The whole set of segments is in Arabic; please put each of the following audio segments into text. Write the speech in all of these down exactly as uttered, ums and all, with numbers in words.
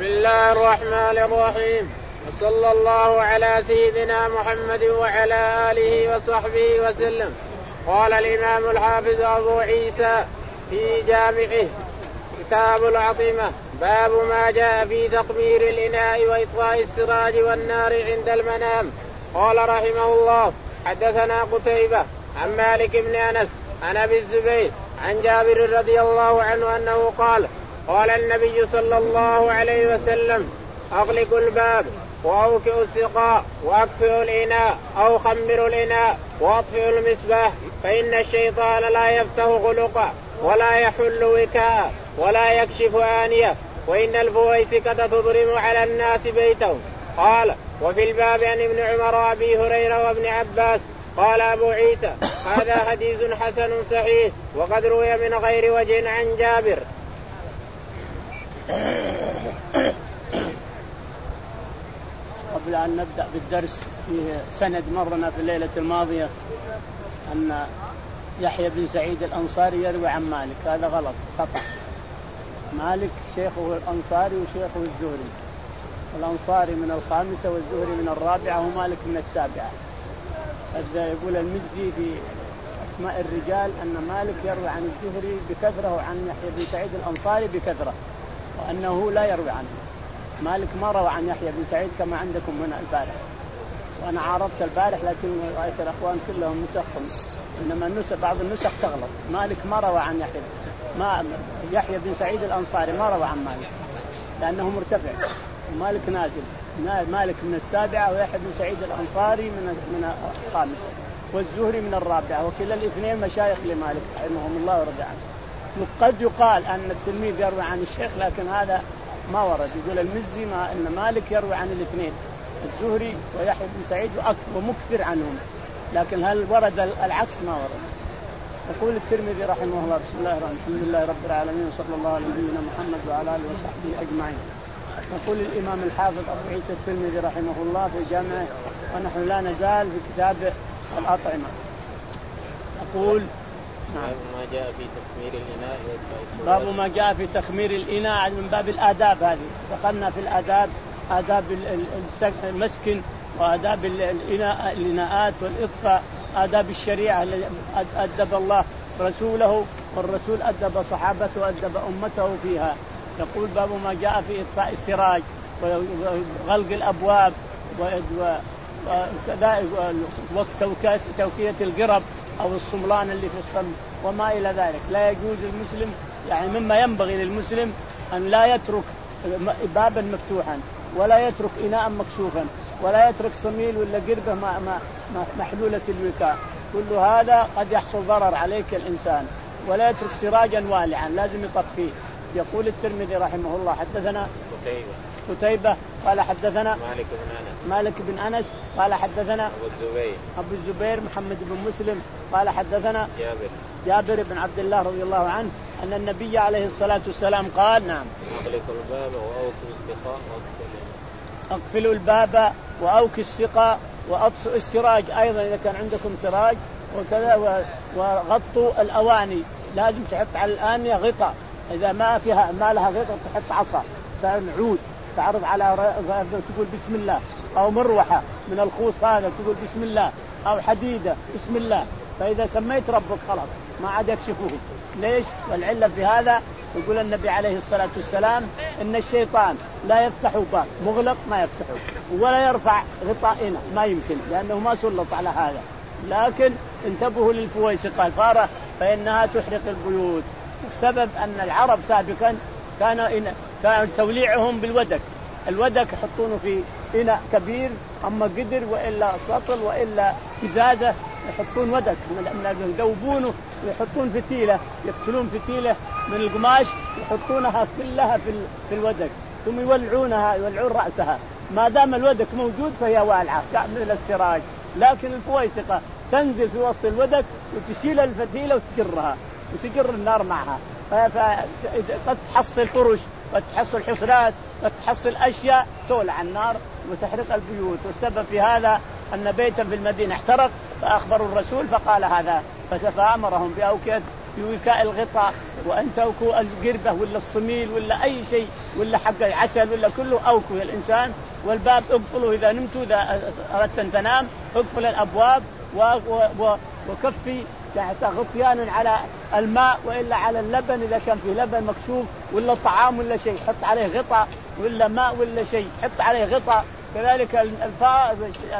الله الرحمن الرحيم. وصلى الله على سيدنا محمد وعلى آله وصحبه وسلم. قال الإمام الحافظ أبو عيسى في جامعه كتاب العطمة باب ما جاء في تقمير الإناء وإطفاء السراج والنار عند المنام. قال رحمه الله حدثنا قتيبة عن مالك بن أنس عن أبي الزبير عن جابر رضي الله عنه أنه قال قال النبي صلى الله عليه وسلم أغلقوا الباب وأوكئوا السقاء وأكفئوا الإناء أو خمروا الإناء وأطفئوا المصباح فإن الشيطان لا يفتح غلقا ولا يحل وكاء ولا يكشف آنية وإن الفويسقة تضرم على الناس بيتهم. قال وفي الباب عن ابن عمر وأبي هريرة وابن عباس. قال أبو عيسى هذا حديث حسن صحيح وقد روي من غير وجه عن جابر. قبل أن نبدأ بالدرس فيه سند مرنا في الليلة الماضية أن يحيى بن سعيد الأنصاري يروي عن مالك. هذا غلط خطأ. مالك شيخه الأنصاري وشيخه الزهري. الأنصاري من الخامسة والزهري من الرابعة ومالك من السابعة. هذا يقول المزي في أسماء الرجال أن مالك يروي عن الزهري بكثرة وعن يحيى بن سعيد الأنصاري بكثرة وأنه لا يروي عنه. مالك ما روى عن يحيى بن سعيد كما عندكم هنا البارح، وأنا عارضت البارح لكن رأيت الأخوان كلهم نسخهم، إنما النسخ بعض النسخ تغلط. مالك ما روى عن يحيى ما يحيى بن سعيد الأنصاري ما روى عن مالك لأنه مرتفع ومالك نازل. مالك من السابعة ويحيى بن سعيد الأنصاري من من الخامسة والزهري من الرابعة وكلا الاثنين مشايخ لمالك رحمهم الله ورضي عنه. قد يقال أن التلميذ يروي عن الشيخ لكن هذا ما ورد. يقول المزي ما أن مالك يروي عن الاثنين الزهري ويحيى بن سعيد ومكثر عنهم، لكن هل ورد العكس؟ ما ورد. يقول الترمذي رحمه الله بسم الله الرحمن الرحيم الحمد لله رب العالمين وصلى الله على نبينا محمد وعلى آله وصحبه أجمعين. يقول الإمام الحافظ أبو عيسى الترمذي رحمه الله في جامعه ونحن لا نزال في كتاب الأطعمة. يقول باب ما جاء في تخمير الإناء باب ما جاء في تخمير الإناء من باب الآداب. هذه دخلنا في الآداب، آداب المسكن وآداب الإناء الإناءات والإطفاء، آداب الشريعة التي أدب الله رسوله والرسول أدب صحابته وأدب أمته فيها. يقول باب ما جاء في إطفاء السراج وغلق الأبواب وتوكية القرب أو الصملان اللي في الصم وما إلى ذلك. لا يجوز المسلم يعني مما ينبغي للمسلم أن لا يترك بابا مفتوحا ولا يترك إناء مكشوفا ولا يترك صميل ولا قربة محلولة الوكاء. كل هذا قد يحصل ضرر عليك الإنسان. ولا يترك سراجا والعا لازم يطفيه. يقول الترمذي رحمه الله حدثنا قتيبة قتيبة قال حدثنا مالك بن أنس مالك بن أنس قال حدثنا أبو الزبير أبو الزبير محمد بن مسلم قال حدثنا جابر جابر بن عبد الله رضي الله عنه أن النبي عليه الصلاة والسلام قال نعم أغلقوا الباب وأوكوا السقاء أقفلوا الباب وأوكوا السقاء وأطفئوا السراج. أيضا إذا كان عندكم سراج وكذا وغطوا الأواني لازم تحط على الآنية غطاء. إذا ما فيها ما لها غطاء تحط عصا عود تعرض على تقول بسم الله، أو مروحة من الخوص هذا تقول بسم الله، أو حديدة بسم الله. فإذا سميت ربك خلاص ما عاد يكشفوه. ليش؟ والعلة في هذا يقول النبي عليه الصلاة والسلام إن الشيطان لا يفتح باب مغلق ما يفتحه ولا يرفع غطائنا ما يمكن لأنه ما سلط على هذا. لكن انتبهوا للفويسقة الفارة فإنها تحرق البيوت. السبب أن العرب سابقا كان كان توليعهم بالودك. الودك يحطونه في إناء كبير أما قدر وإلا سطل وإلا كزازة يحطون ودك من يذوبونه ويحطون فتيلة يقتلون فتيلة من القماش يحطونها كلها في في الودك ثم يولعونها يولعون رأسها. ما دام الودك موجود فهي والعة مثل السراج. لكن الفويسقة تنزل في وسط الودك وتشيل الفتيلة وتجرها وتجر النار معها. قد تحصل فرش قد تحصل حصرات قد تحصل أشياء تولع النار وتحرق البيوت. والسبب في هذا أن بيتا في المدينة احترق فأخبروا الرسول فقال هذا فأمرهم بأوكية في وكاء الغطاء، وأن توكوا القربة ولا الصميل ولا أي شيء ولا حق العسل ولا كله أوكوا الإنسان. والباب اقفلوا إذا نمتوا، إذا أردت أن تنام اقفل الأبواب وكفي تحت غطيان على الماء وإلا على اللبن إذا كان في لبن مكشوف ولا طعام ولا شيء حط عليه غطاء ولا ماء ولا شيء حط عليه غطاء. كذلك الفاء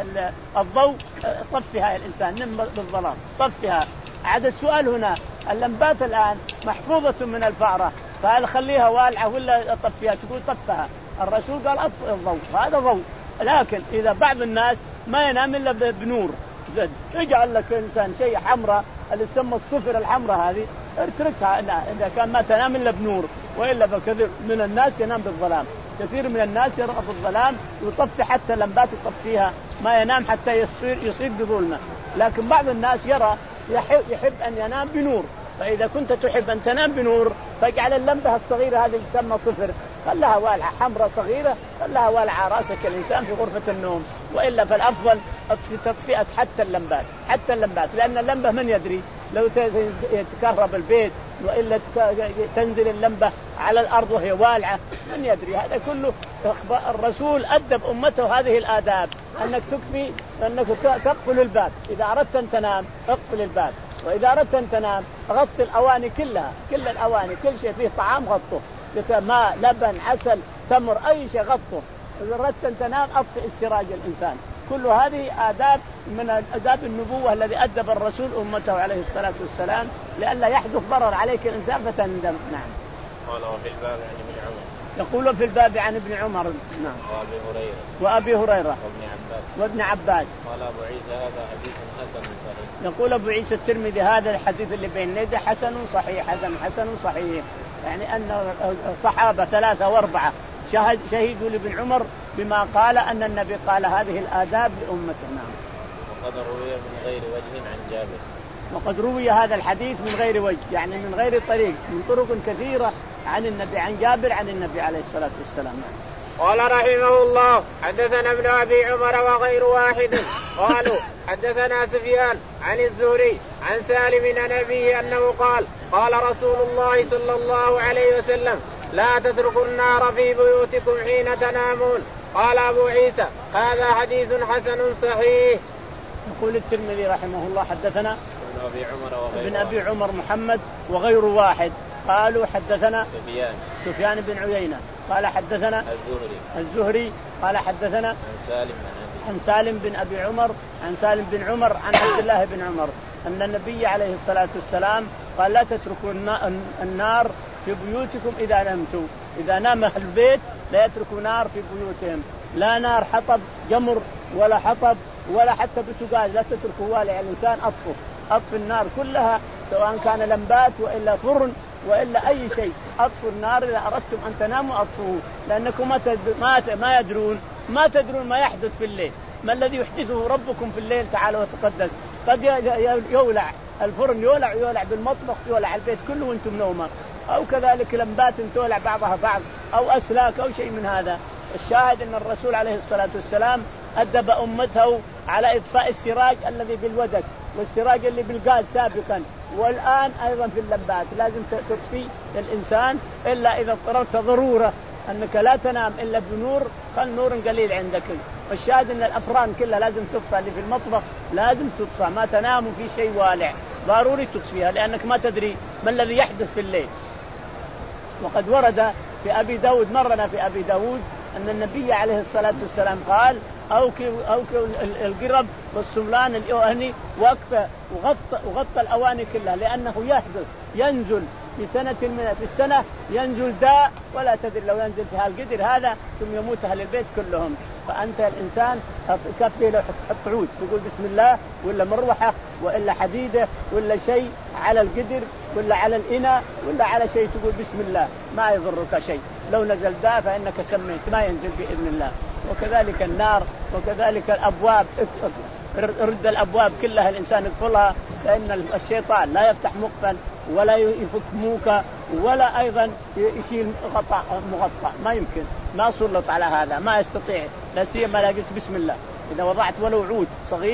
الضوء طفها الإنسان، نم بالظلام طفها. عاد السؤال هنا اللمبات الآن محفوظة من الفأرة، فهل خليها والعة ولا طفها؟ تقول طفها. الرسول قال أطفئ الضوء، هذا ضوء. لكن إذا بعض الناس ما ينام إلا بنور، اجعل لك إنسان شيء حمراء اللي تسمى الصفر الحمراء هذه اتركها إذا كان ما تنام إلا بنور، وإلا فكثير من الناس ينام بالظلام. كثير من الناس يرغب بالظلام ويطفي حتى لمبات يطفيها ما ينام حتى يصير يصير بظلمة. لكن بعض الناس يرى يحب, يحب أن ينام بنور، فإذا كنت تحب أن تنام بنور فاجعل اللمبة الصغيرة هذه تسمى صفر، خلها والعة حمراء صغيرة، خلها والعة راسك الإنسان في غرفة النوم. وإلا فالأفضل تطفئة حتى اللمبات، حتى اللمبات، لأن اللمبة من يدري لو يتكهرب البيت وإلا تنزل اللمبة على الأرض وهي والعة من يدري. هذا كله الرسول أدب أمته هذه الآداب، أنك تكفي أنك تقفل الباب إذا أردت أن تنام، اقفل الباب. وإذا أردت أن تنام غطي الأواني كلها، كل الأواني كل شيء فيه طعام غطه، ماء لبن عسل تمر أي شيء غطه. إذا أردت أن تنام أطفئ السراج الإنسان. كل هذه آداب من آداب النبوة الذي أدب الرسول أمته عليه الصلاة والسلام لئلا يحدث ضرر عليك الإنسان فتندم. نعم. قال وفي الباب عن ابن عمر. يقول في الباب عن ابن عمر. نعم. وأبي هريرة. وأبي هريرة. وابن عباس. وابن عباس. قال أبو عيسى هذا حديث حسن صحيح. يقول أبو عيسى الترمذي هذا الحديث اللي بين يديه حسن صحيح، حسن حسن صحيح، يعني أن الصحابة ثلاثة وأربعة شهد شهدوا لابن عمر بما قال أن النبي قال هذه الآداب لأمته. نعم. وقد روي من غير وجه عن جابر. وقد روي هذا الحديث من غير وجه، يعني من غير طريق، من طرق كثيرة عن النبي عن جابر عن النبي عليه الصلاة والسلام. قال رحمه الله حدثنا ابن أبي عمر وغير واحد قالوا حدثنا سفيان عن الزهري عن سالم عن أبيه أنه قال قال رسول الله صلى الله عليه وسلم لا تتركوا النار في بيوتكم حين تنامون. قال أبو عيسى هذا حديث حسن صحيح. يقول الترمذي رحمه الله حدثنا ابن أبي عمر وغير ابن أبي عمر محمد وغير واحد قالوا حدثنا سفيان سفيان بن عيينة قال حدثنا الزهري الزهري قال حدثنا عن سالم عن سالم بن أبي عمر عن سالم بن عمر عن عبد الله بن عمر أن النبي عليه الصلاة والسلام قال لا تتركوا النار في بيوتكم إذا نمتوا. إذا نام أهل البيت لا يتركوا نار في بيوتهم، لا نار حطب جمر ولا حطب ولا حتى بتقاز، لا تتركوا والع الإنسان أطفوا أطفوا النار كلها سواء كان لمبات وإلا فرن وإلا أي شيء، أطفوا النار إذا أردتم أن تناموا أطفوه، لأنكم ما ما يدرون ما تدرون ما يحدث في الليل، ما الذي يحدثه ربكم في الليل تعالى وتقدس. قد يولع الفرن يولع يولع بالمطبخ يولع البيت كله وانتم نومه، أو كذلك لمبات تولع بعضها بعض أو أسلاك أو شيء من هذا. الشاهد أن الرسول عليه الصلاة والسلام أدب أمته على إطفاء السراج الذي بالودك والسراج اللي بالغاز سابقا، والآن أيضا في اللمبات لازم تطفي الإنسان إلا إذا اضطررت ضرورة أنك لا تنام إلا بنور، خل نور قليل عندك. والشاهد أن الأفران كلها لازم تطفى، اللي في المطبخ لازم تطفى، ما تنام في شيء والع ضروري تطفيها لأنك ما تدري ما الذي يحدث في الليل. وقد ورد في أبي داود مرنا في أبي داود أن النبي عليه الصلاة والسلام قال أوكي أوكي القرب والسملان الأواني وأكفى وغطى وغطى الأواني كلها، لأنه يحدث ينزل في سنة من في السنة ينزل داء ولا تدري لو ينزل في هالقدر هذا ثم يموت أهل البيت كلهم. فأنت الإنسان كفي له حط عود تقول بسم الله ولا مروحة وإلا حديدة ولا شيء على القدر ولا على الإناء ولا على شيء تقول بسم الله ما يضرك شيء، لو نزل داء فإنك سميت ما ينزل بإذن الله. وكذلك النار وكذلك الأبواب رد الأبواب كلها الإنسان يقفلها، لأن الشيطان لا يفتح مقفل ولا يفك موكا ولا أيضا يشيل غطاء مغطى، ما يمكن، ما سلط على هذا، ما يستطيع، لا سيما لا قلت بسم الله. إذا وضعت ولو عود صغير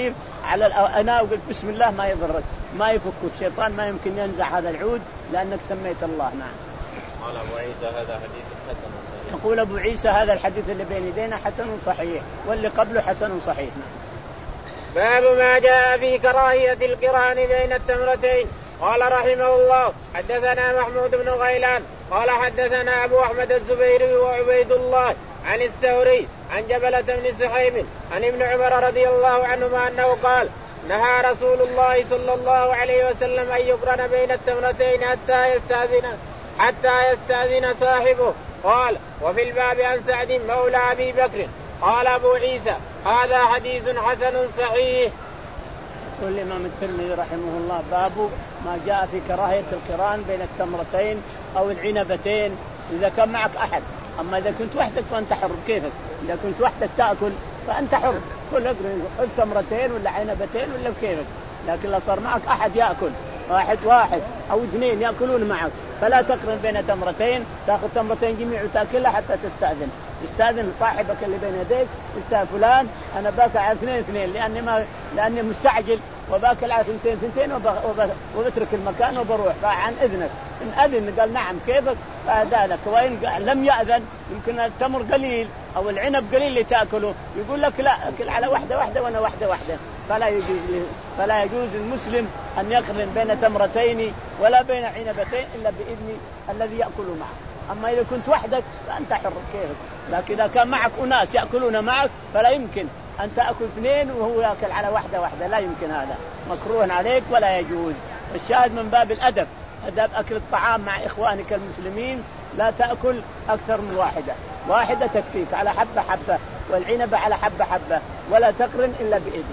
على الأناء وقلت بسم الله ما يضرك، ما يفك الشيطان، ما يمكن ينزع هذا العود لأنك سميت الله. نعم. قال أبو عيسى هذا حديث حسن صحيح. يقول أبو عيسى هذا الحديث اللي بين يدينا حسن صحيح، واللي قبله حسن صحيح. نعم. باب ما جاء في كراهية القران بين التمرتين. قال رحمه الله حدثنا محمود بن غيلان قال حدثنا أبو أحمد الزبيري وعبيد الله عن الثوري عن جبلة بن سحيم عن ابن عمر رضي الله عنهما أنه قال نهى رسول الله صلى الله عليه وسلم أن يقرن بين التمرتين حتى يستأذن حتى يستأذن صاحبه. قال وفي الباب عن سعد مولى أبي بكر. قال أبو عيسى هذا حديث حسن صحيح. يقول الإمام الترمذي رحمه الله باب ما جاء في كراهية القران بين التمرتين أو العنبتين إذا كان معك أحد. أما إذا كنت وحدك فأنت حر كيفك، إذا كنت وحدك تأكل فأنت حر، كل أقرن تمرتين ولا عنبتين ولا كيفك. لكن لو صار معك أحد يأكل واحد واحد أو اثنين يأكلون معك فلا تقرن بين تمرتين، تأخذ تمرتين جميع وتأكلها حتى تستأذن. استأذن صاحبك اللي بين يديك، قلت فلان أنا باكل على اثنين اثنين لأني ما لأني مستعجل وباكل على اثنتين اثنتين وبترك المكان وبروح، فعن إذنك. إن أذن قال نعم كيفك فهذا لك، وإن لم يأذن يمكن التمر قليل أو العنب قليل اللي تأكله يقول لك لا أكل على واحدة واحدة وأنا واحدة واحدة. فلا يجوز فلا يجوز المسلم أن يقرن بين تمرتين ولا بين عنبتين إلا بإذن الذي يأكل معه. أما إذا كنت وحدك فأنت حر كيفك، لكن إذا كان معك أناس يأكلون معك فلا يمكن أن تأكل اثنين وهو يأكل على واحدة واحدة، لا يمكن، هذا مكروه عليك ولا يجوز. الشاهد من باب الأدب، أدب أكل الطعام مع إخوانك المسلمين، لا تأكل أكثر من واحدة، واحدة تكفيك على حبة حبة، والعنب على حبة حبة، ولا تقرن إلا بإذن.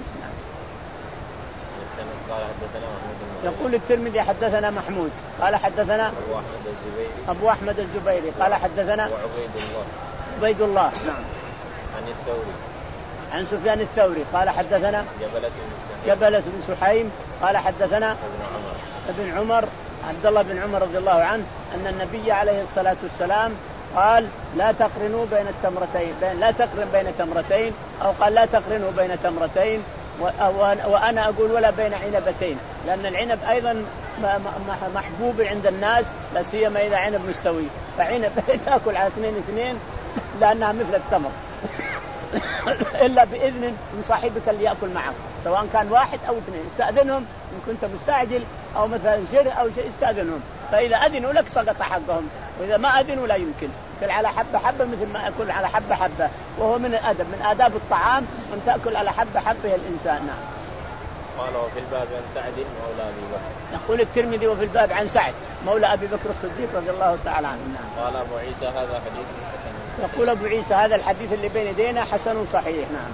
يقول الترمذي حدثنا محمود قال حدثنا أبو أحمد الزبيري أبو أحمد الزبيري قال حدثنا وعبيد الله عبيد الله نعم عن الثوري عن سفيان الثوري قال حدثنا جبلة بن جبلة بن سحيم قال حدثنا ابن عمر ابن عمر عبد الله بن عمر رضي الله عنه أن النبي عليه الصلاة والسلام قال لا تقرنوا بين التمرتين، لا تقرن بين تمرتين، أو قال لا تقرنوا بين تمرتين، وأنا أقول ولا بين عنبتين، لأن العنب أيضا محبوب عند الناس، لا سيما إذا عنب مستوي، فعنب تأكل على اثنين اثنين لأنها مثل التمر إلا بإذن من صاحبك اللي يأكل معك، سواء كان واحد أو اثنين، استأذنهم إن كنت مستعجل أو مثلا شر أو شيء استأذنهم، فإذا أذنوا لك سقط حقهم، وإذا ما أذنوا لا يمكن. كل على حبة حبة مثل ما أكل على حبة حبة، وهو من الأدب، من آداب الطعام أن تأكل على حبة حبة الإنسان. نعم. قال وفي الباب عن سعد مولى أبي بكر. يقول الترمذي وفي الباب عن سعد مولى أبي بكر الصديق رضي الله تعالى عنه. نعم. قال أبو عيسى هذا حديث حسن. يقول أبو عيسى هذا الحديث اللي بين يدينا حسن صحيح. نعم.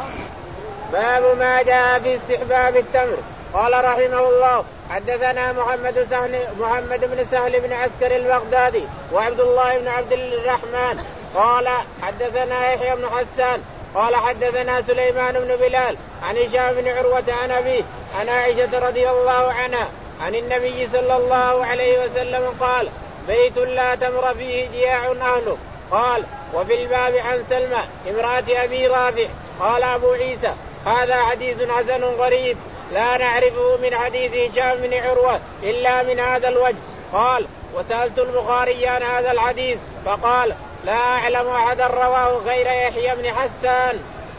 باب ما جاء في استحباب التمر. قال رحمه الله حدثنا محمد سهل محمد بن سهل بن عسكر البغدادي وعبد الله بن عبد الرحمن قال حدثنا يحيى بن حسان قال حدثنا سليمان بن بلال عن هشام بن عروة عن أبيه عن عائشة رضي الله عنها عن النبي صلى الله عليه وسلم قال بيت لا تمر فيه جياع أهله. قال وفي الباب عن سلمى امرأة أبي رافع. قال أبو عيسى هذا حديث حسن غريب لا نعرفه من حديث هشام بن عروة إلا من هذا الوجه. قال وسألت البخاري عن هذا الحديث فقال لا أعلم أحدا رواه غير يحيى بن حسان.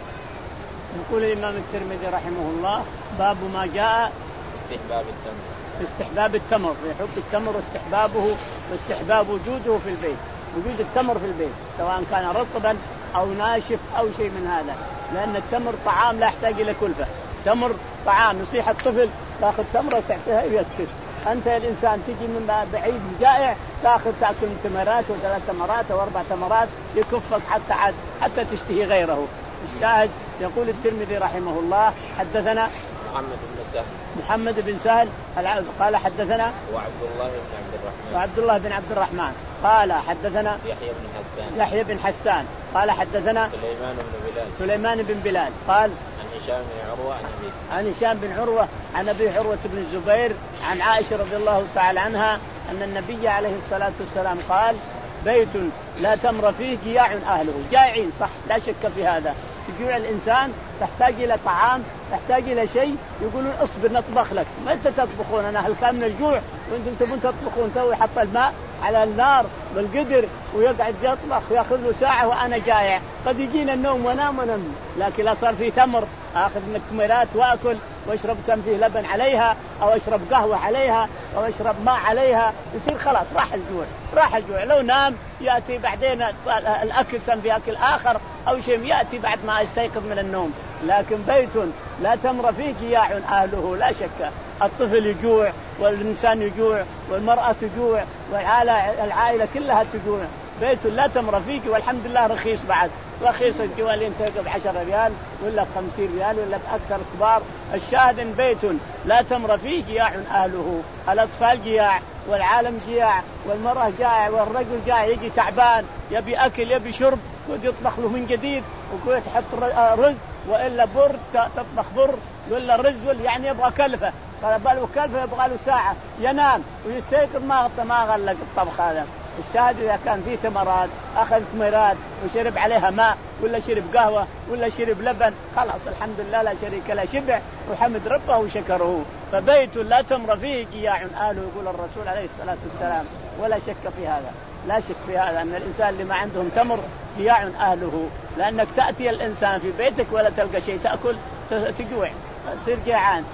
يقول الإمام الترمذي رحمه الله باب ما جاء استحباب التمر في استحباب التمر، في حب التمر واستحبابه واستحباب وجوده في البيت، وجود التمر في البيت سواء كان رطبا أو ناشف أو شيء من هذا، لأن التمر طعام لا يحتاج إلى كلفة، تمر طعام. نصيحة الطفل تأخذ تمرة وتعطيها ويسكت. أنت الإنسان تجي من بعيد جائع تأخذ تأكل تمرات وثلاث تمرات وأربع تمرات يكفك حتى عاد حتى تشتهي غيره. الشاهد يقول الترمذي رحمه الله حدثنا محمد بن سهل محمد بن سهل قال حدثنا وعبد الله بن عبد الرحمن وعبد الله بن عبد الرحمن قال حدثنا يحيى بن حسان يحيى بن حسان قال حدثنا سليمان بن بلال سليمان بن بلال قال عن هشام بن عروة عن أبيه عن هشام بن عروة عن أبي عروة بن الزبير عن عائشة رضي الله تعالى عنها أن النبي عليه الصلاة والسلام قال بيت لا تمر فيه جياع أهله، جائعين صح لا شك في هذا، جوع الإنسان تحتاج إلى طعام، تحتاج إلى شيء، يقولون اصبر نطبخ لك. ما أنت تطبخون؟ أنا هلكان من الجوع وأنتم تبون تطبخون. تو يحط الماء على النار بالقدر ويقعد يطبخ ويأخذ له ساعة وأنا جائع. قد يجينا النوم ونام ونم، لكن لا صار في تمر آخذ من التمرات وأكل واشرب سم فيه لبن عليها أو اشرب قهوة عليها أو اشرب ماء عليها، يصير خلاص راح الجوع راح الجوع. لو نام يأتي بعدين الأكل سم في أكل آخر أو شيء يأتي بعد ما يستيقظ من النوم. لكن بيت لا تمر فيه جياع أهله، لا شك الطفل يجوع والإنسان يجوع والمرأة تجوع والعائلة كلها تجوع. بيت لا تمر فيك، والحمد لله رخيص بعد، رخيص الجوالين تلقى بعشرة ريال ولا بخمسين ريال ولا بأكثر كبار. الشاهد إن بيت لا تمر فيه جياع أهله، الأطفال جياع والعالم جياع والمرأة جائع والرجل جائع، يجي تعبان يبي أكل يبي شرب ويطبخ له من جديد ويقول تحط رز وإلا بر تطبخ بر ولا رز يعني يبغى كلفة، فبالو كلفة يبغى له ساعة ينام ويستيقظ ما ما غلق الطبخ هذا. الشاهد إذا كان فيه تمرات أخذ تمرات وشرب عليها ماء ولا شرب قهوة ولا شرب لبن خلاص الحمد لله لا شريك له، شبع وحمد ربه وشكره. فبيت لا تمر فيه جياع أهله يقول الرسول عليه الصلاة والسلام، ولا شك في هذا، لا شك في هذا أن الإنسان اللي ما عندهم تمر جياع أهله، لأنك تأتي الإنسان في بيتك ولا تلقى شيء تأكل تجوع تصير جيعان.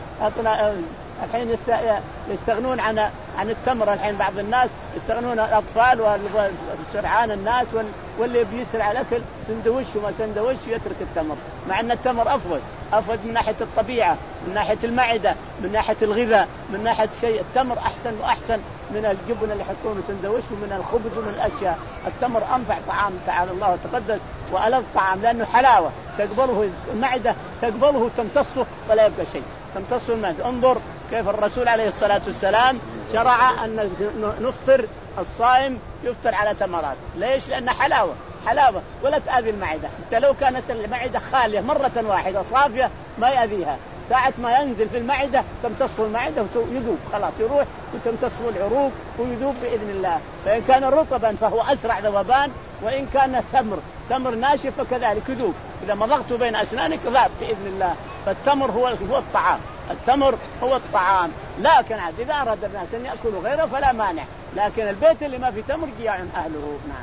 الحين يستغنون عن عن التمر، الحين بعض الناس يستغنون الأطفال والسرعان الناس واللي بيسرع الأكل سندويش وما سندويش يترك التمر، مع أن التمر أفضل أفضل من ناحية الطبيعة، من ناحية المعدة، من ناحية الغذاء، من ناحية شيء. التمر أحسن وأحسن من الجبن اللي يحطونه سندويش ومن الخبز ومن الأشياء. التمر أنفع طعام تعالى الله وتقدس وألذ طعام لأنه حلاوة تقبله المعدة تقبله وتمتصه ولا يبقى شيء، تمتصه المعدة. انظر كيف الرسول عليه الصلاة والسلام شرع أن نفطر الصائم يفطر على تمرات. ليش؟ لأن حلاوة حلاوة ولا تأذي المعدة. حتى لو كانت المعدة خالية مرة واحدة صافية ما يأذيها، ساعة ما ينزل في المعدة تمتصه المعدة ويذوب خلاص يروح وتمتصه العروق ويذوب بإذن الله. فإن كان رطبا فهو أسرع ذوبان، وإن كان تمر تمر ناشف فكذلك يذوب، إذا مضغته بين أسنانك ذاب بإذن الله. فالتمر هو هو الطعام، التمر هو الطعام. لكن عاد إذا أراد الناس أن يأكلوا غيره فلا مانع، لكن البيت اللي ما في تمر جياع أهله. نعم.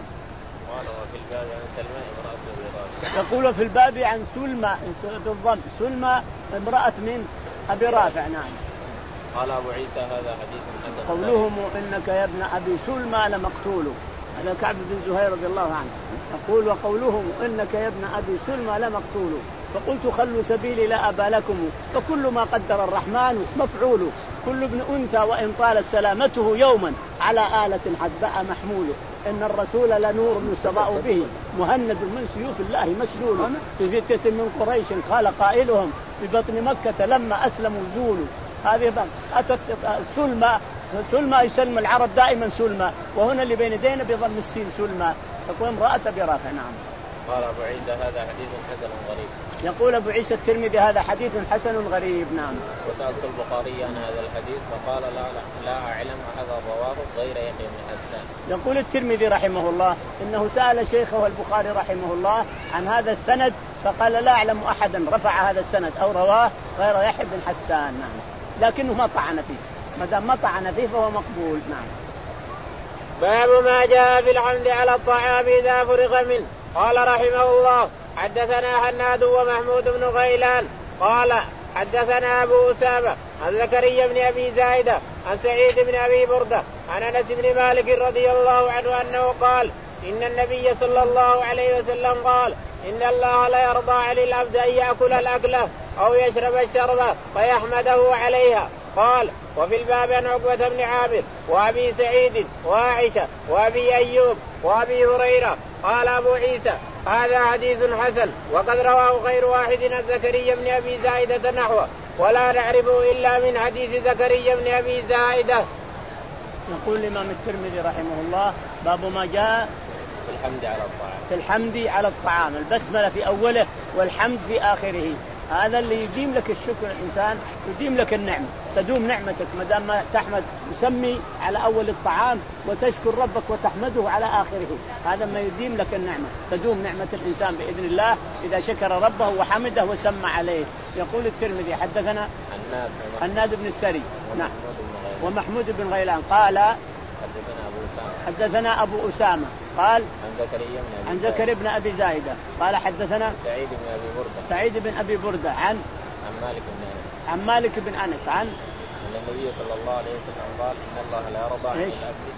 في الباب عن سلمى امرأة أبي رافع. يقول في الباب عن سلمى بالضم، سلمى امرأة من أبي رافع. نعم. قال أبو عيسى هذا حديث حسن. قولهم إنك يا ابن أبي سلمى لمقتول، هذا كعب بن زهير رضي الله عنه يقول وقولهم إنك يا ابن أبي سلمى لمقتول، فقلت خلوا سبيلي لا أبا لكم، فكل ما قدر الرحمن مفعول، كل ابن أنثى وإن طالت سلامته يوما على آلة حدباء محمول، إن الرسول لنور يستضاء به مهند من سيوف الله مسلول، في فتية من قريش قال قائلهم ببطن مكة لما أسلموا زولوا. هذه أتت سلمى، سلمى يسلم العرب دائما سلمى، وهنا اللي بين يدينا بضم السين سلمى، تقول امرأة برافع. نعم. قال أبو عيسى هذا حديث حسن غريب. يقول أبو عيسى الترمذي هذا حديث حسن غريب. نعم. وسألت البخاري عن هذا الحديث فقال لا لا, لا أعلم أحد رواه غير يحيى بن حسان. يقول الترمذي رحمه الله إنه سأل شيخه البخاري رحمه الله عن هذا السند فقال لا أعلم أحدا رفع هذا السند أو رواه غير يحيى بن حسان. نعم. لكنه ما طعن فيه، ما دام ما طعن فيه فهو مقبول. نعم. باب ما جاء في الحمد على الطعام إذا فرغ منه. قال رحمه الله حدثنا حناد ومحمود بن غيلان قال حدثنا أبو أسامة عن زكريا بن أبي زايدة عن سعيد بن أبي بردة عن أنس بن مالك رضي الله عنه أنه قال إن النبي صلى الله عليه وسلم قال إن الله لا يرضى عن العبد أن يأكل الأكلة أو يشرب الشربة فيحمده عليها. قال وفي الباب عن عقبة بن عامر وأبي سعيد وعائشة وأبي أيوب وأبي هريرة. قال أبو عيسى هذا حديث حسن، وقد رواه غير واحد عن زكريا بن أبي زايدة نحوه ولا نعرفه إلا من حديث زكريا بن أبي زايدة. يقول الإمام الترمذي رحمه الله باب ما جاء في الحمد على الطعام، في الحمد على الطعام، البسملة في أوله والحمد في آخره. هذا اللي يديم لك الشكر. الإنسان يديم لك النعمة، تدوم نعمتك ما دام ما تحمد، تسمي على أول الطعام وتشكر ربك وتحمده على آخره، هذا ما يديم لك النعمة، تدوم نعمة الإنسان بإذن الله إذا شكر ربه وحمده وسمى عليه. يقول الترمذي حدثنا هناد بن السري نعم ومحمود بن غيلان قال حدثنا أبو أسامة حدثنا أبو أسامة قال عن زكريا بن عن زكريا بن أبي زايدة قال حدثنا سعيد بن أبي بردة سعيد بن أبي بردة عن عن مالك بن أنس عن مالك بن أنس عن أن النبي صلى الله عليه وسلم قال إن الله لا يرضى عن العبد.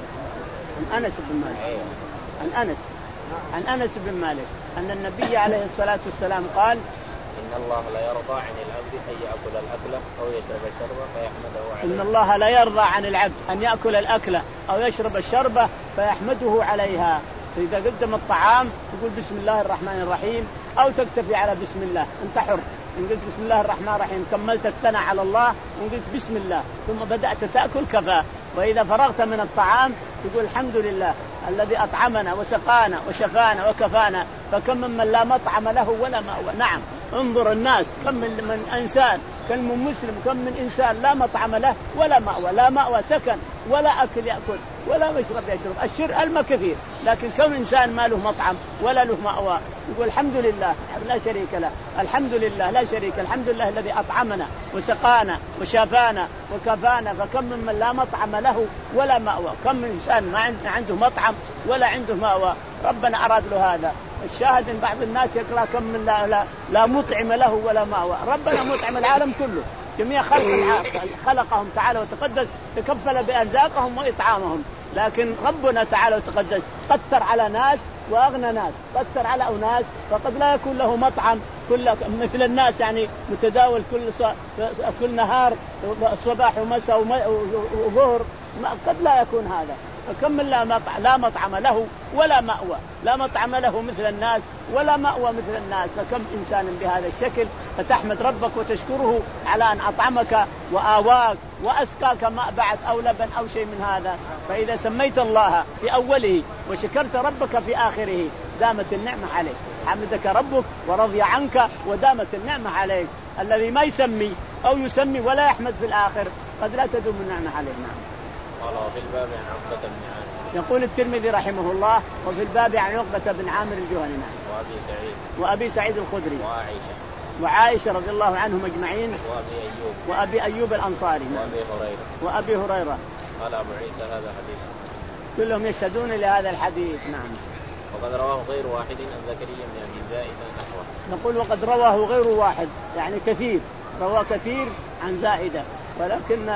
عن أنس بن مالك عن أنس عن أنس بن مالك أن النبي عليه الصلاة والسلام قال إن الله لا يرضى عن العبد أن يأكل الأكلة أو يشرب الشربة فيحمده عليها. إن الله لا يرضى عن العبد أن يأكل الأكلة أو يشرب الشربة فيحمده عليها. فإذا قدم الطعام تقول بسم الله الرحمن الرحيم أو تكتفي على بسم الله، أنت حر. إن قلت بسم الله الرحمن الرحيم كملت الثناء على الله، وإن قلت بسم الله ثم بدأت تأكل كفى. وإذا فرغت من الطعام تقول الحمد لله الذي أطعمنا وسقانا وشفانا وكفانا، فكم من لا مطعم له ولا مأوى. نعم انظر الناس كم من إنسان كم من مسلم كم من إنسان لا مطعم له ولا مأوى، لا مأوى سكن ولا أكل يأكل ولا مشرب يشرب. الشر الماء كثير، لكن كم إنسان ما له مطعم ولا له مأوى يقول الحمد لله لا شريك له، الحمد لله لا شريك، الحمد لله الذي أطعمنا وسقانا وشافانا وكفانا. فكم من لا مطعم له ولا مأوى، كم من إنسان ما عنده مطعم ولا عنده مأوى، ربنا أراد له هذا. الشاهد إن بعض الناس يقرأ كم من لا, لا, لا مطعم له ولا مأوى. ربنا مطعم العالم كله، جميع خلق خلقهم تعالى وتقدس، تكفل بأرزاقهم وإطعامهم. لكن ربنا تعالى وتقدس قدر على ناس وأغنى ناس، قدر على أناس فقد لا يكون له مطعم كل مثل الناس يعني متداول كل ص... كل نهار صباح ومساء وظهر، قد لا يكون هذا. فكم من لا مطعم, لا مطعم له ولا مأوى، لا مطعم له مثل الناس ولا مأوى مثل الناس. فكم إنسان بهذا الشكل، فتحمد ربك وتشكره على أن أطعمك وآواك وأسقاك ماء بعد أو لبن أو شيء من هذا. فإذا سميت الله في أوله وشكرت ربك في آخره دامت النعمة عليك، حمدك ربك ورضي عنك ودامت النعمة عليك. الذي ما يسمي أو يسمي ولا يحمد في الآخر قد لا تدوم النعمة عليه. نعم. قال وفي الباب عن عقبة بن عامر. يقول الترمذي رحمه الله وفي الباب عن عقبة بن عامر الجهني وأبي سعيد وأبي سعيد الخدري وعائشة وعائشة رضي الله عنهم أجمعين وأبي أيوب وأبي أيوب الأنصاري وأبي هريرة وأبي هريرة. قال أبو عيسى هذا حديث كلهم يشهدون لهذا الحديث. نعم. وقد رواه غير واحد عن زكريا بن أبي زائدة نحوه. نقول وقد رواه غير واحد يعني كثير، رواه كثير عن زائدة ولكن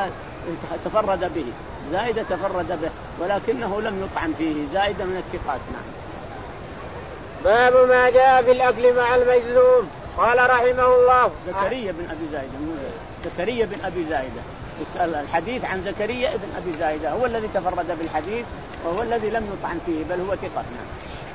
تفرد به، زائدة تفرد به ولكنه لم يطعن فيه، زائدة من الثقات. نعم. باب ما جاء في الأكل مع المجذوم. قال رحمه الله زكريا بن أبي زايدة زكريا بن أبي زايدة الحديث عن زكريا بن أبي زايدة هو الذي تفرد بالحديث وهو الذي لم يطعن فيه بل هو ثقة. نعم.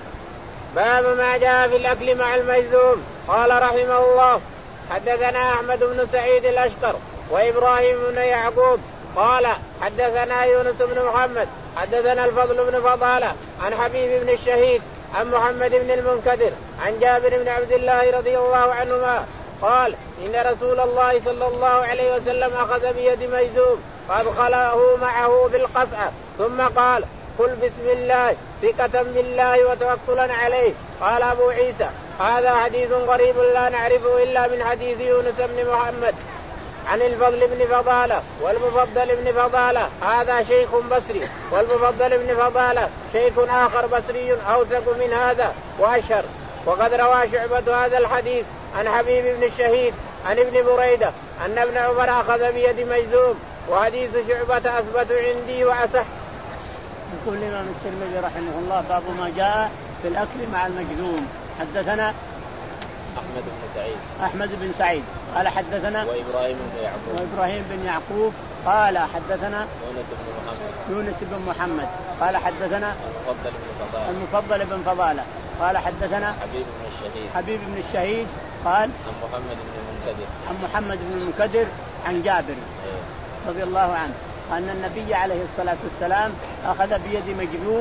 باب ما جاء في الأكل مع المجذوم. قال رحمه الله حدثنا أحمد بن سعيد الأشقر وإبراهيم بن يعقوب قال حدثنا يونس بن محمد حدثنا الفضل بن فضالة عن حبيب بن الشهيد عن محمد بن المنكدر عن جابر بن عبد الله رضي الله عنهما قال إن رسول الله صلى الله عليه وسلم أخذ بيد مجذوم فأدخله معه بالقصعة ثم قال قل بسم الله ثقة بالله وتوكلا عليه. قال أبو عيسى هذا حديث غريب لا نعرفه إلا من حديث يونس بن محمد عن الفضل بن فضالة والمفضل بن فضالة هذا شيخ بصري والمفضل بن فضالة شيخ آخر بصري أوثق من هذا وأشهر. وقد روى شعبة هذا الحديث عن حبيب بن الشهيد عن ابن بريدة أن ابن عمر أخذ بيد مجذوم وحديث شعبة أثبت عندي وأصح. يقول الإمام الترمذي رحمه الله باب ما جاء في الأكل مع المجذوم. حدثنا أحمد بن سعيد أحمد بن سعيد قال حدثنا وإبراهيم بن يعقوب وإبراهيم بن يعقوب قال حدثنا يونس بن محمد يونس بن محمد قال حدثنا المفضل بن فضالة المفضل بن فضالة قال حدثنا حبيب بن الشهيد حبيب بن الشهيد قال عن محمد بن المنكدر عن محمد بن المنكدر عن جابر رضي الله عنه أن النبي عليه الصلاة والسلام أخذ بيد مجذوم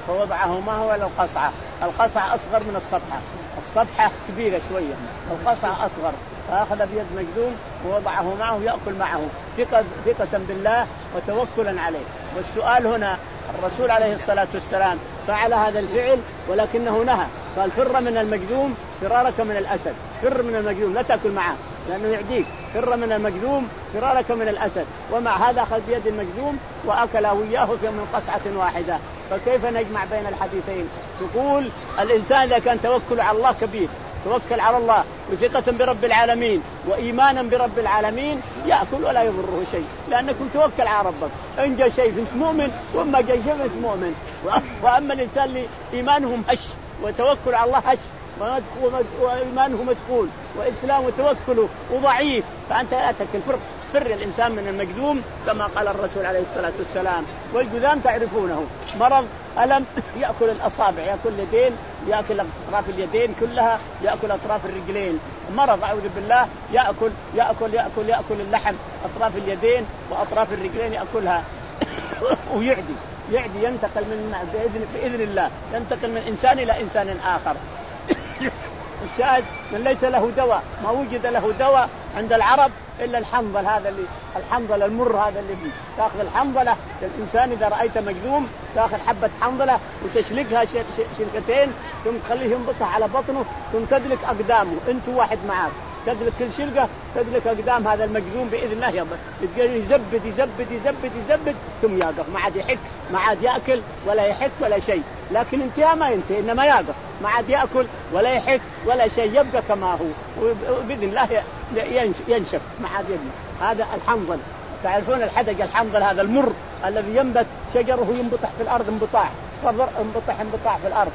فوضعه معه على القصعة. القصعة أصغر من الصفحة، الصفحة كبيرة شوية، القصعة أصغر. فأخذ بيد مجذوم ووضعه معه يأكل معه ثقة ثقة بالله وتوكلا عليه. والسؤال هنا الرسول عليه الصلاة والسلام فعل هذا الفعل ولكنه نهى، قال فر من المجذوم فرارك من الأسد. فر من المجذوم لا تأكل معه لأنه يعديك. فر من المجذوم فرارك من الأسد. ومع هذا أخذ بيد المجذوم وأكله وياه من قصعة واحدة. فكيف نجمع بين الحديثين؟ تقول الإنسان إذا كان توكل على الله كبير، توكل على الله وثقة برب العالمين وإيمانا برب العالمين يأكل ولا يضره شيء، لأنك توكل على ربك. إن جاء شيء أنت مؤمن وما جاء شيء أنت مؤمن. وأما الإنسان اللي إيمانهم هش وتوكل على الله هش وإيمانه مدخول وإسلام وتوكله وضعيف، فأنت لا تكن. فر, فر الإنسان من المجذوم كما قال الرسول عليه الصلاة والسلام. والجذام تعرفونه مرض ألم يأكل الأصابع، يأكل اليدين، يأكل أطراف اليدين كلها، يأكل أطراف الرجلين. مرض أعوذ بالله يأكل يأكل يأكل يأكل اللحم، أطراف اليدين وأطراف الرجلين يأكلها ويعدي يعدي ينتقل من بإذن, بإذن الله ينتقل من إنسان إلى إنسان آخر. الشاهد من ليس له دواء، ما وجد له دواء عند العرب إلا الحنظل، هذا اللي الحنظل المر هذا اللي فيه. تأخذ الحنظلة للإنسان إذا رأيت مجذوم تأخذ حبة حنظلة وتشلقها شلقتين ثم تخليه ينبطح على بطنه ثم تدلك أقدامه. أنت واحد معك تدلك كل شلقة تدلك أقدام هذا المجذوم بإذن الله يزبد يزبد يزبد يزبد ثم يقف، ما عاد يحك ما عاد يأكل ولا يحك ولا شيء. لكن انتهى ما ينتهي إنما يقف، ما عاد يأكل ولا يحك ولا شيء، يبقى كما هو وبإذن الله ينشف ما عاد يبني. هذا الحنظل. تعرفون الحدق الحنظل هذا المر الذي ينبت شجره ينبطح في الأرض انبطاح صبر انبطح انبطاح في الأرض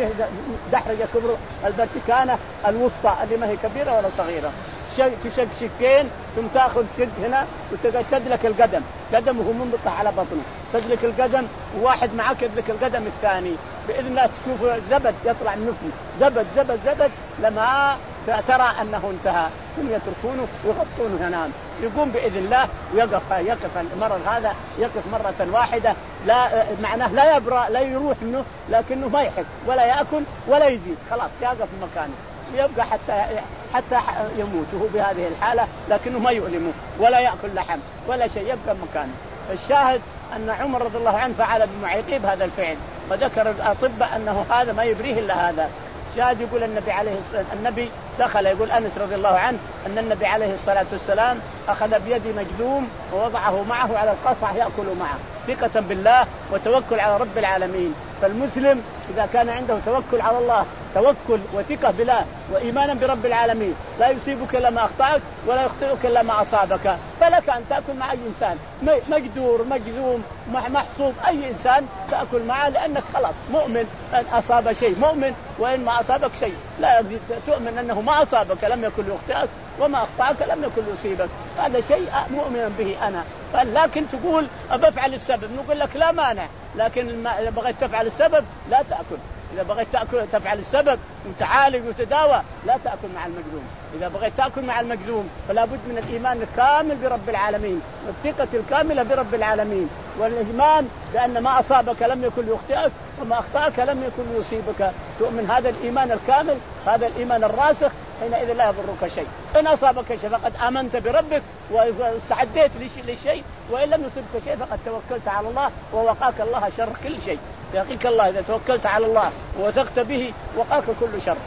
ويدحرج كبر البرتكانة الوسطى اللي ما هي كبيرة ولا صغيرة. تشق شكين ثم تأخذ شق هنا وتدلك القدم، قدمه منبطح على بطنه، تدلك القدم وواحد معك يدلك القدم الثاني بإذن الله تشوف زبد يطلع من نفسه، زبد زبد زبد لما ترى أنه انتهى ثم يتركونه ويغطونه ينام. يقوم بإذن الله ويقف يقف المرض هذا يقف مرة واحدة، لا معناه لا يبرأ لا يروح منه لكنه ما يحب ولا يأكل ولا يزيد، خلاص يقف في مكانه يبقى حتى حتى يموت وهو بهذه الحالة، لكنه ما يؤلمه ولا يأكل لحم ولا شيء يبقى مكانه. الشاهد أن عمر رضي الله عنه فعل بمعيقيب هذا الفعل، وذكر الأطباء أنه هذا ما يبريه إلا هذا. شاهد يقول النبي عليه الصلاة النبي دخل يقول أنس رضي الله عنه أن النبي عليه الصلاة والسلام أخذ بيد مجذوم ووضعه معه على القصع يأكل معه ثقة بالله وتوكل على رب العالمين. فالمسلم إذا كان عنده توكل على الله توكل وثقة بالله وإيمانا برب العالمين لا يصيبك لما أخطأك ولا يخطئك لما أصابك، فلك أن تأكل مع أي إنسان مجدور مجذوم محصوب أي إنسان تأكل معه، لأنك خلاص مؤمن أن أصاب شيء مؤمن وإن ما أصابك شيء لا تؤمن أنه ما أصابك لم يكن يخطئك وما أخطأك لم يكن يصيبك. هذا شيء مؤمن به أنا. لكن تقول أبفعل السبب نقول لك لا مانع، لكن إذا بغيت تفعل السبب لا تأكل. إذا بغيت تأكل تفعل السبب وتعالج وتداوى لا تأكل مع المجذوم. إذا بغيت تأكل مع المجذوم فلا بد من الإيمان الكامل برب العالمين والثقة الكاملة برب العالمين والإيمان بأن ما أصابك لم يكن يخطئك وما أخطأك لم يكن يصيبك. تؤمن هذا الإيمان الكامل هذا الإيمان الراسخ حينئذ لا يضرك شيء. إن أصابك شيء فقد آمنت بربك واستعديت للشيء، وإن لم يصبك شيء فقد توكلت على الله ووقاك الله شر كل شيء. يقيك الله إذا توكلت على الله ووثقت به وقاك كل شر.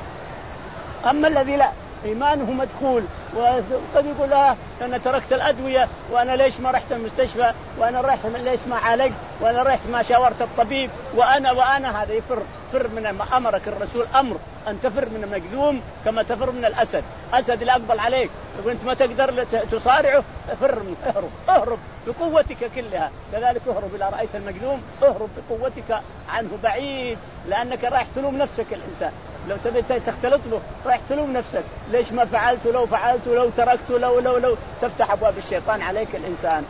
أما الذي لا إيمانه مدخول وقد يقول لها أنا تركت الأدوية وأنا ليش ما رحت المستشفى وأنا رحت ليش ما عالج وأنا رحت ما شاورت الطبيب وأنا وأنا هذا يفر فر من ما أمرك الرسول أمر أن تفر من المجذوم كما تفر من الأسد. أسد اللي أقبل عليك يقول أنت ما تقدر تصارعه فر منه اهرب اهرب بقوتك كلها. كذلك اهرب إذا رأيت المجذوم اهرب بقوتك عنه بعيد، لأنك رايح تلوم نفسك. الإنسان لو تبي تختلط له رايح تلوم نفسك ليش ما فعلت لو فعلت لو تركت لو لو لو تفتح أبواب الشيطان عليك الإنسان.